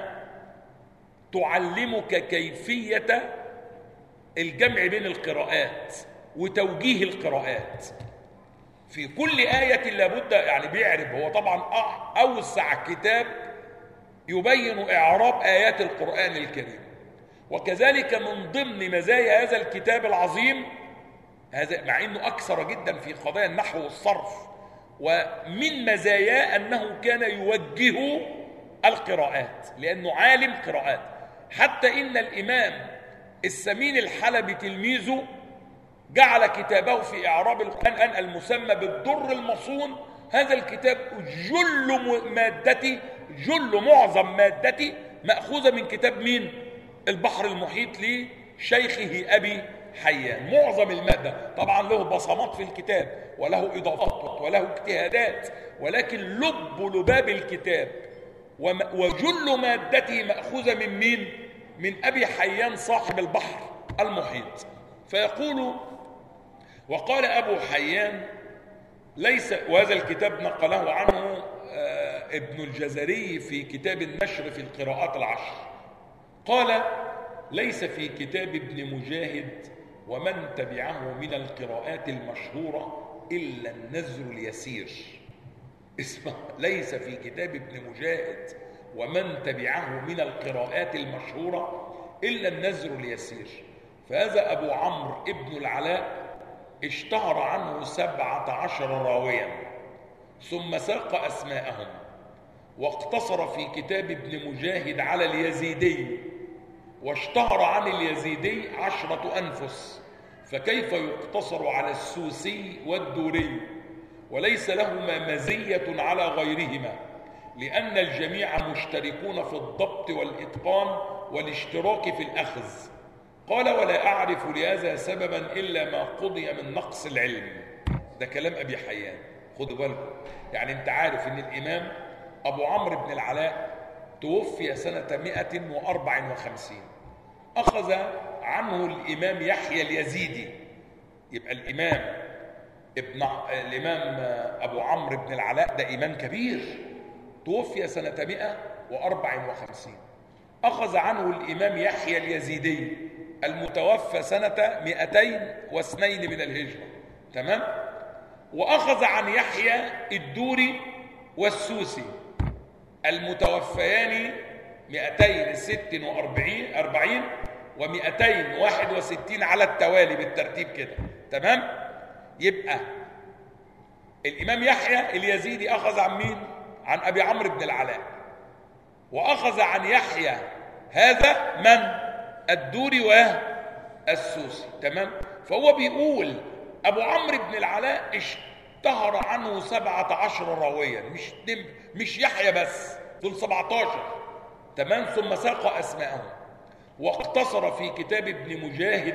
تعلمك كيفية الجمع بين القراءات وتوجيه القراءات. في كل آية لابد، يعني بيعرف هو طبعا أوسع كتاب يبين إعراب آيات القرآن الكريم. وكذلك من ضمن مزايا هذا الكتاب العظيم، هذا مع أنه أكثر جدا في قضايا النحو والصرف، ومن مزاياه أنه كان يوجه القراءات لأنه عالم قراءات. حتى إن الإمام السمين الحلبي تلميذه جعل كتابه في إعراب القرآن المسمى بالدر المصون. هذا الكتاب جل معظم مادتي مأخوذة من كتاب مين؟ البحر المحيط لشيخه أبي حيان. معظم المادة طبعا له بصمات في الكتاب وله إضافات وله اجتهادات، ولكن لباب الكتاب وجل مادته مأخوذة من مين؟ من أبي حيان صاحب البحر المحيط. فيقول: وقال أبو حيان ليس، وهذا الكتاب نقله عنه ابن الجزري في كتاب النشر في القراءات العشر، قال: ليس في كتاب ابن مجاهد ومن تبعه من القراءات المشهورة إلا النزر اليسير. اسمع، ليس في كتاب ابن مجاهد ومن تبعه من القراءات المشهورة إلا النزر اليسير. فهذا أبو عمرو ابن العلاء اشتهر عنه 17 راويا، ثم ساق أسماءهم، واقتصر في كتاب ابن مجاهد على اليزيدي، واشتهر عن اليزيدي 10 أنفس، فكيف يقتصر على السوسي والدوري؟ وليس لهما مزية على غيرهما، لأن الجميع مشتركون في الضبط والإتقان والاشتراك في الأخذ. قال: ولا أعرف لهذا سببا إلا ما قضي من نقص العلم. ده كلام أبي حيان، خدوا بالكم. يعني أنت عارف أن الإمام أبو عمرو بن العلاء توفي سنة 154، أخذ عنه الإمام يحيى اليزيدي. يبقى الإمام أبو عمرو بن العلاء ده إمام كبير، توفي سنة 154. أخذ عنه الإمام يحيى اليزيدي المتوفى سنة 202 من الهجرة، تمام؟ وأخذ عن يحيى الدوري والسوسي المتوفيان 246 و261 على التوالي بالترتيب كده، تمام؟ يبقى الإمام يحيى اليزيدي أخذ عن مين؟ عن أبي عمرو بن العلاء، وأخذ عن يحيى هذا من؟ الدوري والسوسي، تمام؟ فهو بيقول أبو عمرو بن العلاء اشتهر عنه 17 راويا، مش يحيى بس، دول 17، تمام؟ ثم ساق أسماءهم، واقتصر في كتاب ابن مجاهد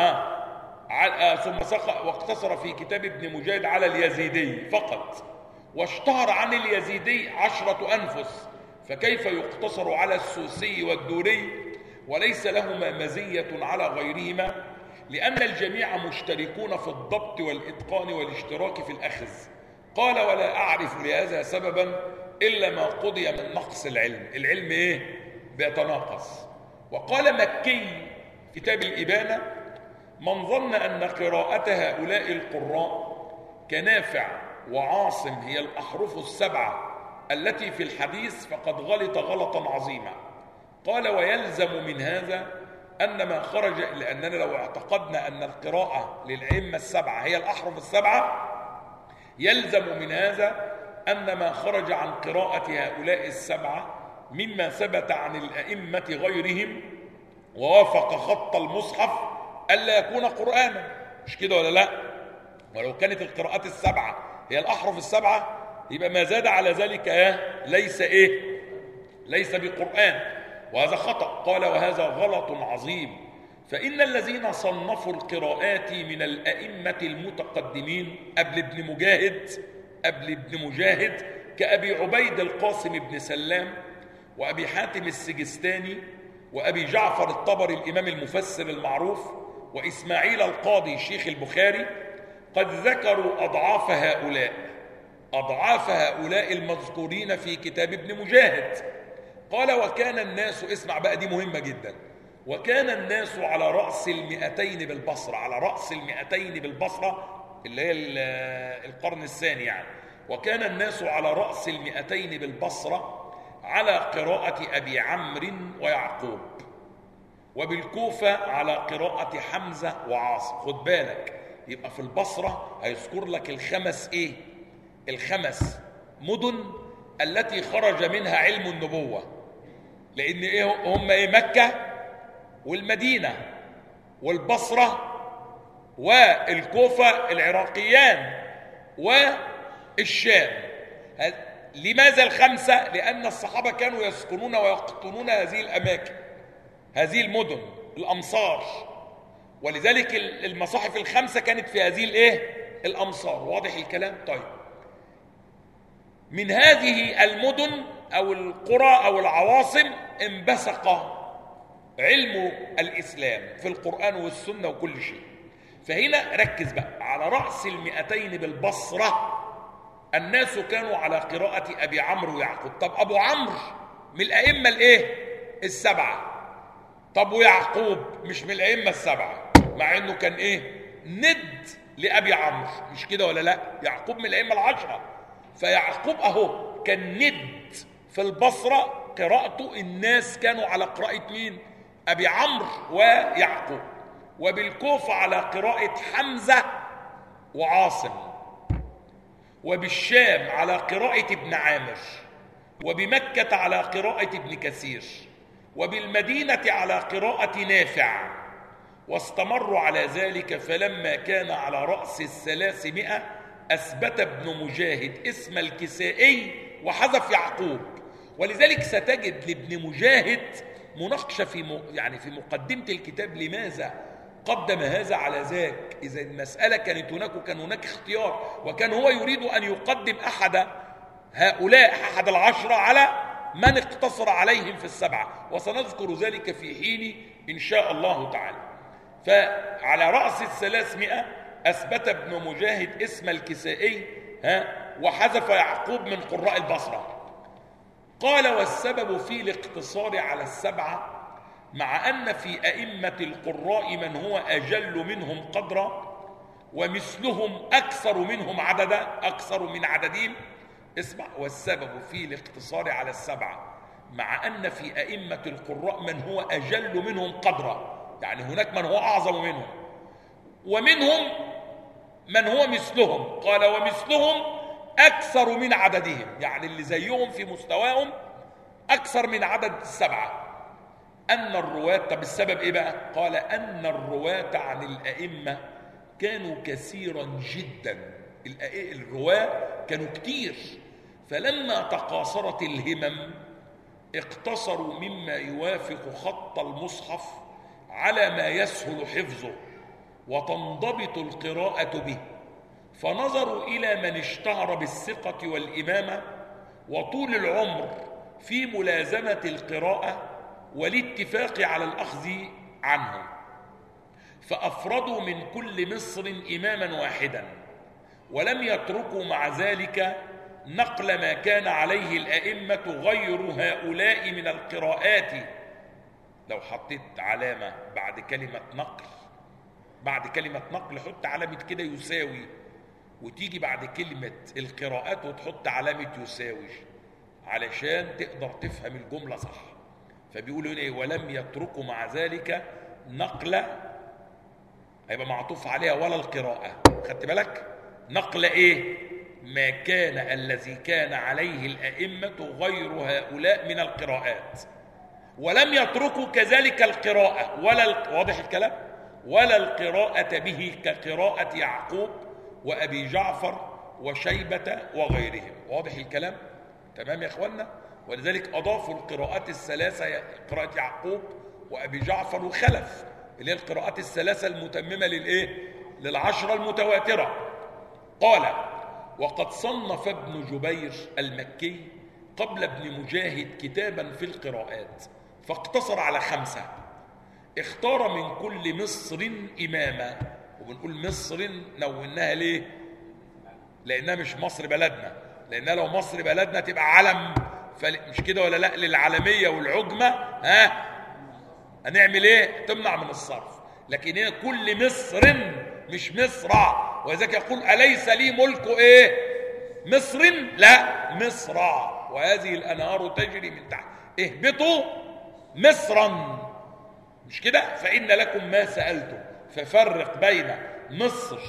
واقتصر في كتاب ابن مجاهد على اليزيدي فقط، واشتهر عن اليزيدي 10 أنفس، فكيف يقتصر على السوسي والدوري؟ وليس لهما مزية على غيرهما، لأن الجميع مشتركون في الضبط والإتقان والاشتراك في الأخذ. قال: ولا أعرف لهذا سببا إلا ما قضي من نقص العلم. العلم إيه؟ بيتناقص. وقال مكي كتاب الإبانة: من ظن أن قراءة هؤلاء القراء كنافع وعاصم هي الأحرف السبعة التي في الحديث فقد غلط غلطا عظيما. قال: ويلزم من هذا أن ما خرج، لأننا لو اعتقدنا أن القراءة للأئمة السبعة هي الأحرف السبعة، يلزم من هذا أن ما خرج عن قراءة هؤلاء السبعة مما ثبت عن الأئمة غيرهم ووافق خط المصحف ألا يكون قرآنا، مش كده ولا لا؟ ولو كانت القراءات السبعة هي الأحرف السبعة يبقى ما زاد على ذلك ليس بقرآن، وهذا خطأ. قال وهذا غلط عظيم، فإن الذين صنفوا القراءات من الأئمة المتقدمين قبل ابن مجاهد كأبي عبيد القاسم بن سلام وأبي حاتم السجستاني وأبي جعفر الطبري الإمام المفسر المعروف وإسماعيل القاضي شيخ البخاري، قد ذكروا أضعاف هؤلاء المذكورين في كتاب ابن مجاهد. قال وكان الناس، اسمع بقى دي مهمة جدا، وكان الناس على رأس 200 بالبصرة، على رأس 200 بالبصرة اللي هي القرن الثاني يعني، وكان الناس على رأس 200 بالبصرة على قراءة أبي عمرو ويعقوب، وبالكوفة على قراءة حمزة وعاصم. خد بالك، يبقى في البصرة هيذكر لك الخمس مدن التي خرج منها علم النبوة، لأن هم مكة والمدينة والبصرة والكوفة العراقيان والشام. لماذا الخمسة؟ لأن الصحابة كانوا يسكنون ويقطنون هذه الأماكن، هذه المدن الأمصار، ولذلك المصاحف الخمسة كانت في هذه الأمصار. واضح الكلام؟ طيب، من هذه المدن أو القرى أو العواصم انبثق علم الإسلام في القرآن والسنة وكل شيء. فهنا ركز بقى، على رأس 200 بالبصرة الناس كانوا على قراءة أبي عمرو ويعقوب. طب أبو عمرو من الأئمة السبعة، طب ويعقوب مش من الأئمة السبعة، مع أنه كان ند لأبي عمرو، مش كده ولا لا؟ يعقوب من الأئمة العشرة، فيعقوب أهو كان ند في البصرة، قراءته الناس كانوا على قراءة مين؟ أبي عمرو ويعقوب. وبالكوفة على قراءة حمزة وعاصم، وبالشام على قراءة ابن عامر، وبمكة على قراءة ابن كثير، وبالمدينة على قراءة نافع، واستمروا على ذلك. فلما كان على رأس 300 أثبت ابن مجاهد اسم الكسائي وحذف يعقوب. ولذلك ستجد لابن مجاهد مناقشة في مقدمة الكتاب، لماذا قدم هذا على ذاك؟ إذا المسألة كانت هناك وكان هناك اختيار، وكان هو يريد أن يقدم أحد العشرة على من اقتصر عليهم في السبعة، وسنذكر ذلك في حين إن شاء الله تعالى. فعلى رأس 300 أثبت ابن مجاهد اسم الكسائي وحذف يعقوب من قراء البصرة. قال والسبب في الاقتصار على السبعة، مع أن في أئمة القراء من هو أجل منهم قدرا ومثلهم أكثر منهم عددا، أكثر من عددهم. اسمع، والسبب في الاقتصار على السبعة مع أن في أئمة القراء من هو أجل منهم قدرا، يعني هناك من هو أعظم منهم، ومنهم من هو مثلهم. قال ومثلهم أكثر من عددهم، يعني اللي زيهم في مستواهم أكثر من عدد السبعة. أن الرواة، طب السبب إيه بقى؟ قال أن الرواة عن الأئمة كانوا كثيرا جدا، الرواة كانوا كتير، فلما تقاصرت الهمم اقتصروا مما يوافق خط المصحف على ما يسهل حفظه وتنضبط القراءة به، فنظروا إلى من اشتهر بالثقة والإمامة وطول العمر في ملازمة القراءة والاتفاق على الأخذ عنه، فأفردوا من كل مصر إماما واحدا، ولم يتركوا مع ذلك نقل ما كان عليه الأئمة غير هؤلاء من القراءات. لو حطيت علامة بعد كلمة نقل، حط علامة كده يساوي، وتيجي بعد كلمة القراءات وتحط علامة يساوي علشان تقدر تفهم الجملة صح. فبيقولوا ولم يتركوا مع ذلك نقل، هيبقى معطوف عليها ولا القراءة. خدت بالك؟ نقل ايه؟ ما كان الذي كان عليه الأئمة غير هؤلاء من القراءات، ولم يتركوا كذلك القراءة واضح الكلام؟ ولا القراءة به كقراءة يعقوب وأبي جعفر وشيبة وغيرهم. واضح الكلام؟ تمام يا اخوانا؟ ولذلك أضافوا القراءات الثلاثة، قراءة يعقوب وأبي جعفر وخلف، اللي هي القراءات الثلاثة المتممة للعشرة المتواترة. قال: وقد صنف ابن جبير المكي قبل ابن مجاهد كتابا في القراءات، فاقتصر على 5. اختار من كل مصر إماما. وبنقول مصر نوناها ليه؟ لأنها مش مصر بلدنا، لأنها لو مصر بلدنا تبقى علم، مش كده ولا لا؟ للعالمية والعجمة هنعمل ايه؟ تمنع من الصرف. لكن هي كل مصر مش مصر، ولذلك يقول: أليس لي ملك ايه؟ مصر؟ لا، مصر، وهذه الأنهار تجري من تحت. اهبطوا مصرا، مش كده؟ فإن لكم ما سألتم. ففرق بين مصر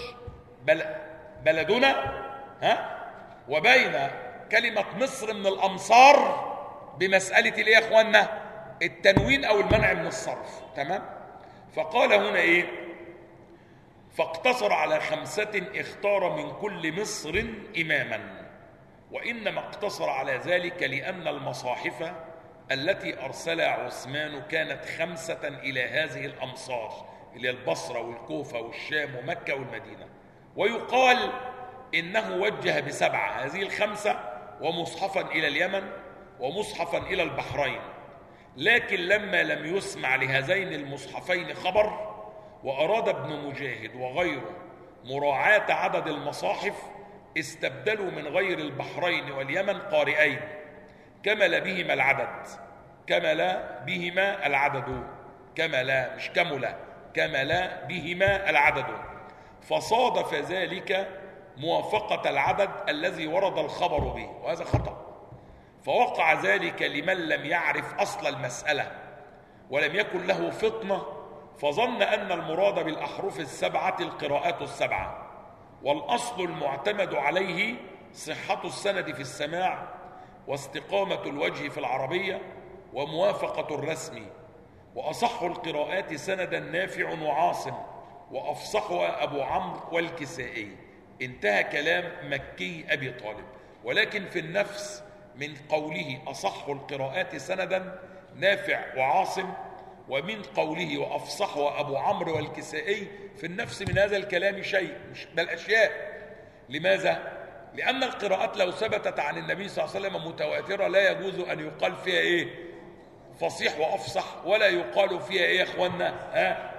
بلدنا وبين كلمة مصر من الأمصار بمسألة الايه يا اخوانا؟ التنوين أو المنع من الصرف. تمام؟ فقال هنا ايه؟ فاقتصر على 5 اختار من كل مصر إماما. وإنما اقتصر على ذلك لأن المصاحف التي أرسلها عثمان كانت 5 إلى هذه الأمصار، إلى البصرة والكوفة والشام ومكة والمدينة. ويقال إنه وجه ب7 هذه 5، ومصحفا إلى اليمن ومصحفا إلى البحرين. لكن لما لم يسمع لهذين المصحفين خبر، وأراد ابن مجاهد وغيره مراعاة عدد المصاحف، استبدلوا من غير البحرين واليمن قارئين كمل بهما العدد. كمل بهما العدد، كمل مش كمل، كمل بهما العدد. فصادف ذلك موافقة العدد الذي ورد الخبر به، وهذا خطأ. فوقع ذلك لمن لم يعرف أصل المسألة ولم يكن له فطنة، فظن أن المراد بالأحرف 7 القراءات 7، والأصل المعتمد عليه صحة السند في السماع، واستقامة الوجه في العربية، وموافقة الرسم. وأصح القراءات سندا نافع وعاصم، وأفصحها أبو عمرو والكسائي. انتهى كلام مكي أبي طالب. ولكن في النفس من قوله أصح القراءات سندا نافع وعاصم، ومن قوله وأفصحها أبو عمرو والكسائي، في النفس من هذا الكلام شيء، مش بل أشياء. لماذا؟ لأن القراءات لو ثبتت عن النبي صلى الله عليه وسلم متواترة لا يجوز أن يقال فيها إيه؟ فصيح وأفصح، ولا يقال فيها إيه يا أخوانا؟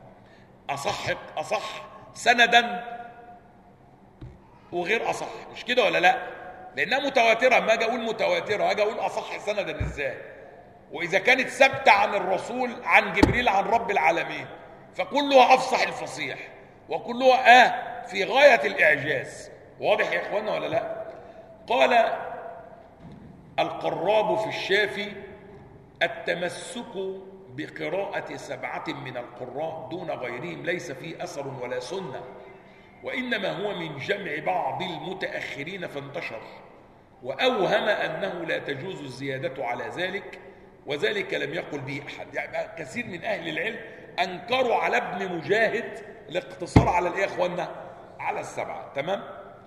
أصح سندا وغير أصح، مش كده ولا لا؟ لأنها متواترة. ما أجي أقول متواترة أجي أقول أصح سندا إزاي؟ وإذا كانت ثابتة عن الرسول عن جبريل عن رب العالمين، فكلها أفصح الفصيح، وكلها في غاية الإعجاز. واضح يا إخوانا ولا لا؟ قال القراب في الشافي: التمسك بقراءة 7 من القراء دون غيرهم ليس فيه أثر ولا سنة، وإنما هو من جمع بعض المتأخرين فانتشر، وأوهم أنه لا تجوز الزيادة على ذلك، وذلك لم يقل به أحد. يعني كثير من أهل العلم أنكروا على ابن مجاهد الاقتصار على الإيه يا إخوانا؟ على 7. تمام؟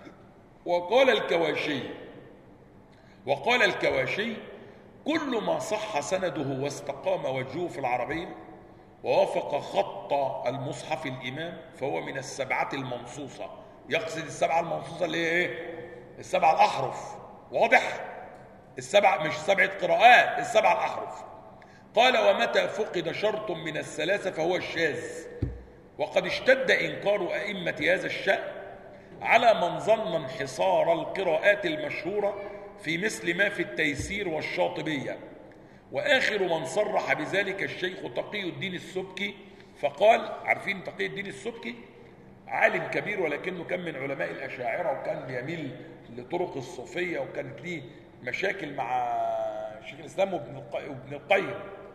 وقال الكواشي: كل ما صح سنده واستقام وجهه في العربية ووافق خط المصحف الإمام فهو من 7 المنصوصة. يقصد 7 المنصوصة اللي هي إيه؟ 7 الأحرف. واضح؟ 7 مش 7 قراءات، 7 الأحرف. قال: ومتى فقد شرط من الثلاثة فهو الشاذ. وقد اشتد إنكار أئمة هذا الشأن على من ظن انحصار القراءات المشهورة في مثل ما في التيسير والشاطبية. وآخر من صرح بذلك الشيخ تقي الدين السبكي، فقال: عارفين تقي الدين السبكي؟ عالم كبير، ولكنه كان من علماء الأشاعرة، وكان بيميل لطرق الصوفية، وكانت ليه مشاكل مع شيخ الإسلام وابن القيم.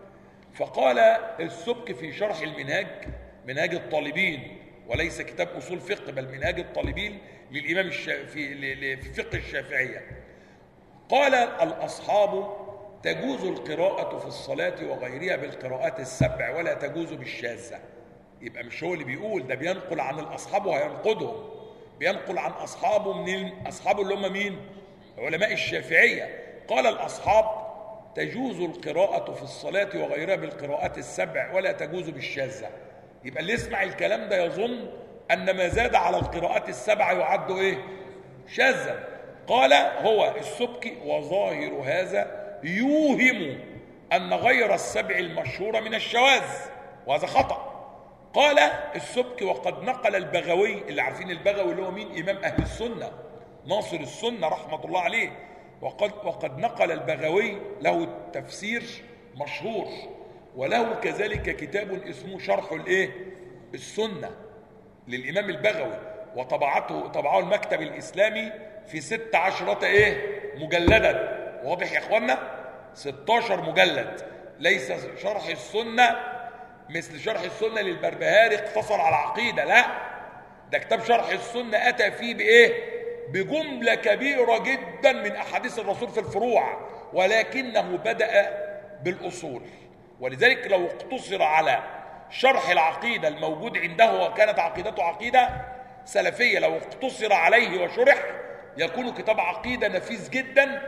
فقال السبكي في شرح المنهاج، منهاج الطالبين وليس كتاب أصول فقه بل منهاج الطالبين للإمام في فقه الشافعية، قال الأصحاب تجوز القراءة في الصلاة وغيرها بالقراءات السبع ولا تجوز بالشاذة. يبقى مش هو اللي بيقول، ده بينقل عن الأصحاب وهينقدهم، بينقل عن أصحابه من أصحابه اللي هم مين؟ علماء الشافعية. قال الأصحاب تجوز القراءة في الصلاة وغيرها بالقراءات السبع ولا تجوز بالشاذة. يبقى اللي يسمع الكلام ده يظن أن ما زاد على القراءات السبع يعد إيه؟ شاذا. قال هو السبكي وظاهر هذا يوهم أن غير السبع المشهورة من الشواذ، وهذا خطأ. قال السبكي وقد نقل البغوي، اللي عارفين البغوي اللي هو مين؟ إمام أهل السنة ناصر السنة رحمة الله عليه، وقد نقل البغوي له تفسير مشهور، وله كذلك كتاب اسمه شرح السنة للإمام البغوي، طبعه المكتب الإسلامي في 16 مجلدا. واضح يا اخوانا؟ 16 مجلد. ليس شرح السنة مثل شرح السنة للبربهاري اقتصر على عقيدة، لا، ده كتاب شرح السنة أتى فيه بجملة كبيرة جدا من أحاديث الرسول في الفروع، ولكنه بدأ بالأصول. ولذلك لو اقتصر على شرح العقيدة الموجود عنده وكانت عقيدته عقيدة سلفية، لو اقتصر عليه وشرح يكون كتاب عقيدة نفيس جدا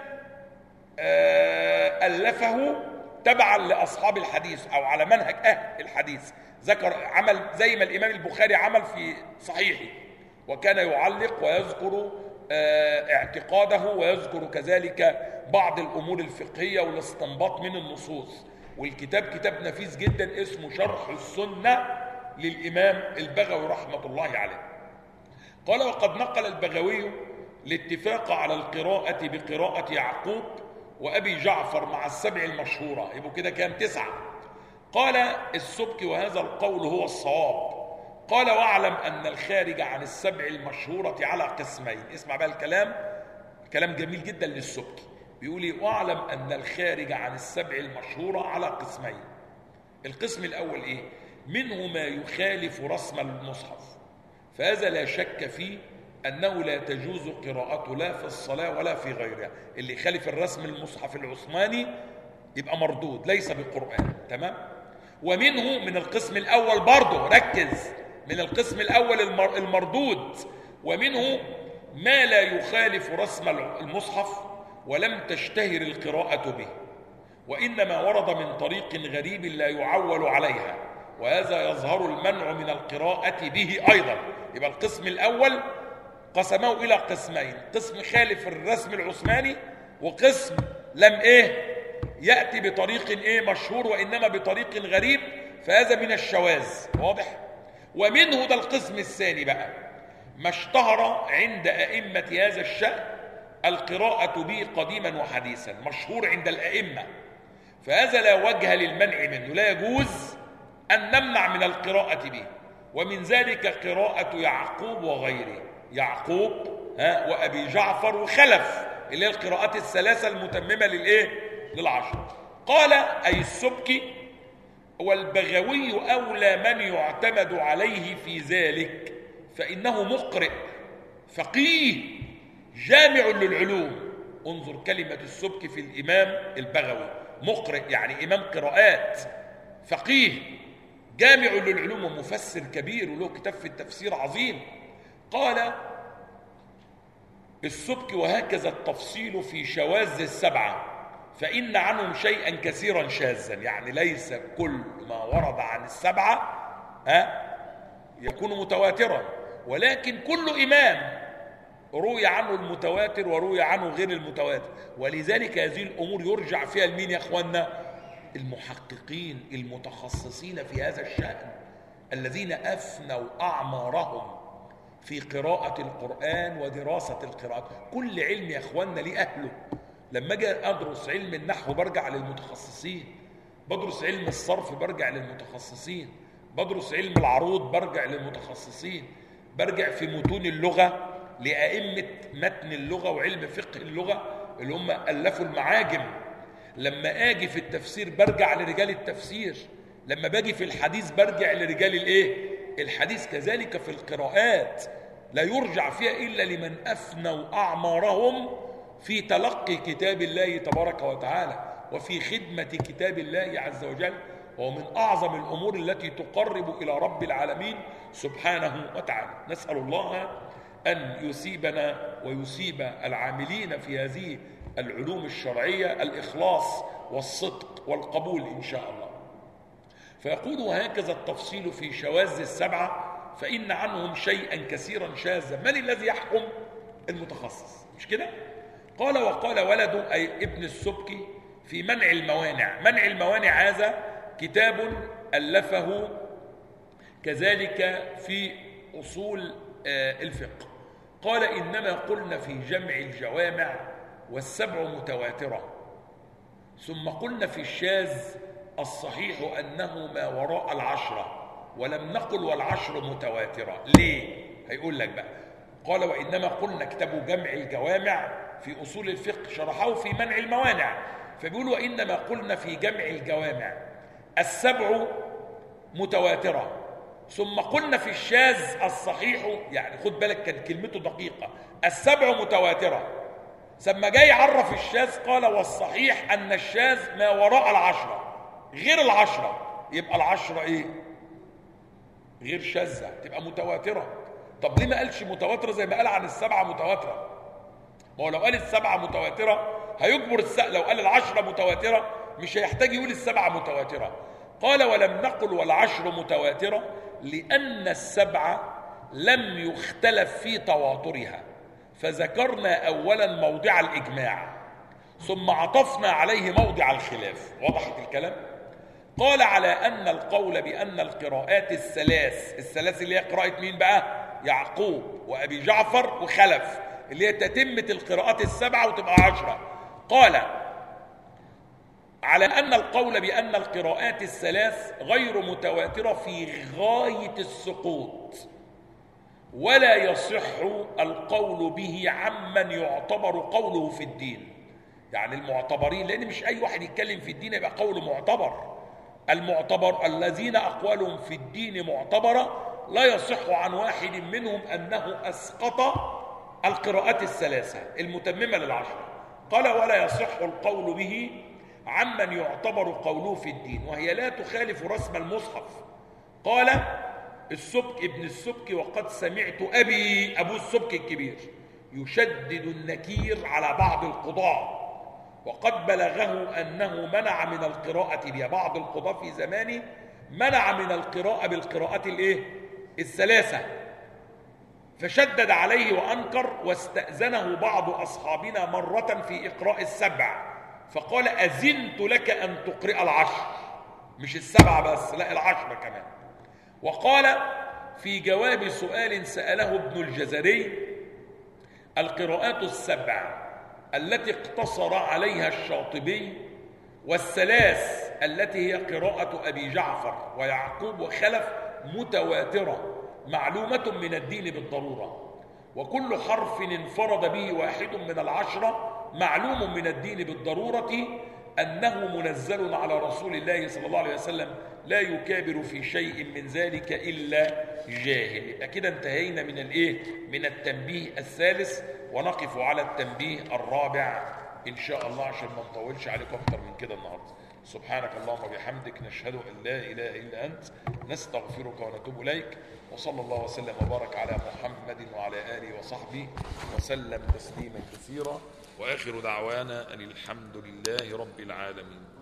ألفه تبعا لأصحاب الحديث أو على منهج أهل الحديث. ذكر عمل زي ما الإمام البخاري عمل في صحيحه، وكان يعلق ويذكر اعتقاده ويذكر كذلك بعض الأمور الفقهية والاستنباط من النصوص. والكتاب كتاب نفيس جدا اسمه شرح السنة للإمام البغوي رحمة الله عليه. قال وقد نقل البغوي الاتفاق على القراءة بقراءة يعقوب وأبي جعفر مع السبع المشهورة، يبقوا كده كام؟ 9. قال السبكي وهذا القول هو الصواب. قال واعلم أن الخارج عن السبع المشهورة على قسمين. اسمع بقى الكلام، كلام جميل جدا للسبكي، بيقول لي واعلم أن الخارج عن السبع المشهورة على قسمين. القسم الأول إيه؟ منه ما يخالف رسم المصحف، فهذا لا شك فيه أنه لا تجوز قراءته لا في الصلاة ولا في غيرها. اللي يخالف الرسم المصحف العثماني يبقى مردود، ليس بقرآن. تمام؟ ومنه من القسم الأول برضه، ركز، من القسم الأول المردود، ومنه ما لا يخالف رسم المصحف ولم تشتهر القراءة به، وإنما ورد من طريق غريب لا يعول عليها، وهذا يظهر المنع من القراءة به أيضا. يبقى القسم الأول قسمه إلى قسمين، قسم خالف الرسم العثماني، وقسم لم يأتي بطريق مشهور وإنما بطريق غريب، فهذا من الشواذ. واضح؟ ومنه ده القسم الثاني بقى ما اشتهر عند أئمة هذا الشأن القراءة به قديما وحديثا، مشهور عند الأئمة، فهذا لا وجه للمنع منه، لا يجوز أن نمنع من القراءة به. ومن ذلك قراءة يعقوب وغيره، يعقوب وأبي جعفر وخلف، اللي هي القراءات الثلاثة المتممة للعشر. قال أي السبكي والبغوي أولى من يعتمد عليه في ذلك، فإنه مقرئ فقيه جامع للعلوم. انظر كلمة السبكي في الإمام البغوي، مقرئ يعني إمام قراءات، فقيه جامع للعلوم ومفسر كبير وله كتاب في التفسير عظيم. قال السبكي وهكذا التفصيل في شواذ السبعة، فإن عنهم شيئا كثيرا شاذا، يعني ليس كل ما ورد عن السبعة يكون متواترا، ولكن كل إمام روي عنه المتواتر وروي عنه غير المتواتر. ولذلك هذه الأمور يرجع فيها لمين يا أخوانا؟ المحققين المتخصصين في هذا الشأن، الذين أفنوا أعمارهم في قراءة القرآن ودراسة القراءات. كل علم يا أخوانا ليه أهله. لما أجي أدرس علم النحو برجع للمتخصصين، بدرس علم الصرف برجع للمتخصصين، بدرس علم العروض برجع للمتخصصين، برجع في متون اللغة لأئمة متن اللغة وعلم فقه اللغة اللي هم ألفوا المعاجم. لما اجي في التفسير برجع لرجال التفسير، لما باجي في الحديث برجع لرجال الايه؟ الحديث. كذلك في القراءات لا يرجع فيها الا لمن افنوا اعمارهم في تلقي كتاب الله تبارك وتعالى وفي خدمة كتاب الله عز وجل، وهو من أعظم الأمور التي تقرب إلى رب العالمين سبحانه وتعالى. نسأل الله أن يثيبنا ويثيب العاملين في هذه العلوم الشرعية الإخلاص والصدق والقبول إن شاء الله. فيقول: وهكذا التفصيل في شواذ السبعة فإن عنهم شيئا كثيرا شاذا. من الذي يحكم؟ المتخصص، مش كده؟ قال: وقال ولده أي ابن السبكي في منع الموانع. منع الموانع هذا كتاب ألفه كذلك في أصول الفقه. قال: إنما قلنا في جمع الجوامع والسبع متواترة، ثم قلنا في الشاذ الصحيح أنه ما وراء العشرة، ولم نقل والعشر متواترة. ليه؟ هيقول لك بقى. قال: وإنما قلنا كتاب جمع الجوامع في أصول الفقه شرحه في منع الموانع، فبيقول: وإنما قلنا في جمع الجوامع السبع متواترة، ثم قلنا في الشاذ الصحيح، يعني خد بالك كان كلمته دقيقة، السبع متواترة. ثم جاي يعرف الشاذ قال: والصحيح أن الشاذ ما وراء العشرة غير العشرة. يبقى العشرة إيه؟ غير شاذة، تبقى متواترة. طب ليه ما قالش متواترة زي ما قال عن السبعة متواترة؟ ما هو لو قال السبعة متواترة هيجبر لو قال العشرة متواترة مش هيحتاج يقول السبعة متواترة. قال: ولم نقل والعشر متواترة لأن السبعة لم يختلف في تواترها، فذكرنا أولا موضع الإجماع ثم عطفنا عليه موضع الخلاف. وضحت الكلام؟ قال: على أن القول بأن القراءات الثلاث اللي هي قراءة مين بقى؟ يعقوب وأبي جعفر وخلف، اللي هي تتمة القراءات السبعة وتبقى 10. قال: على أن القول بأن القراءات الثلاث غير متواترة في غاية السقوط، ولا يصح القول به عمن يعتبر قوله في الدين. يعني المعتبرين، لأن مش أي واحد يتكلم في الدين يبقى قوله معتبر. المعتبر الذين أقوالهم في الدين معتبرة لا يصح عن واحد منهم أنه أسقط القراءات الثلاثة المتممة للعشرة. قال: ولا يصح القول به عمن يعتبر قوله في الدين، وهي لا تخالف رسم المصحف. قال ابن السبكي: وقد سمعت أبو السبكي الكبير يشدد النكير على بعض القضاة، وقد بلغه أنه منع من القراءة بها. بعض القضاة في زمانه منع من القراءة بالقراءات الثلاثة، فشدد عليه وأنكر، واستأذنه بعض أصحابنا مرة في إقراء السبع، فقال: أذنت لك أن تقرأ العشر، مش السبعة بس، لا العشر كمان. وقال في جواب سؤال سأله ابن الجزري: القراءات السبع التي اقتصر عليها الشاطبي والثلاث التي هي قراءة أبي جعفر ويعقوب وخلف متواترة معلومة من الدين بالضرورة، وكل حرف انفرد به واحد من العشرة معلوم من الدين بالضرورة أنه منزل على رسول الله صلى الله عليه وسلم لا يكابر في شيء من ذلك إلا جاهل. يبقى كده انتهينا من التنبيه الثالث، ونقف على التنبيه الرابع إن شاء الله عشان ما نطولش عليكم أكتر من كده النهارده. سبحانك اللهم وبحمدك، نشهد أن لا إله إلا أنت، نستغفرك ونتوب إليك، وصلى الله وسلم وبارك على محمد وعلى آله وصحبه وسلم تسليما كثيرا، وآخر دعوانا أن الحمد لله رب العالمين.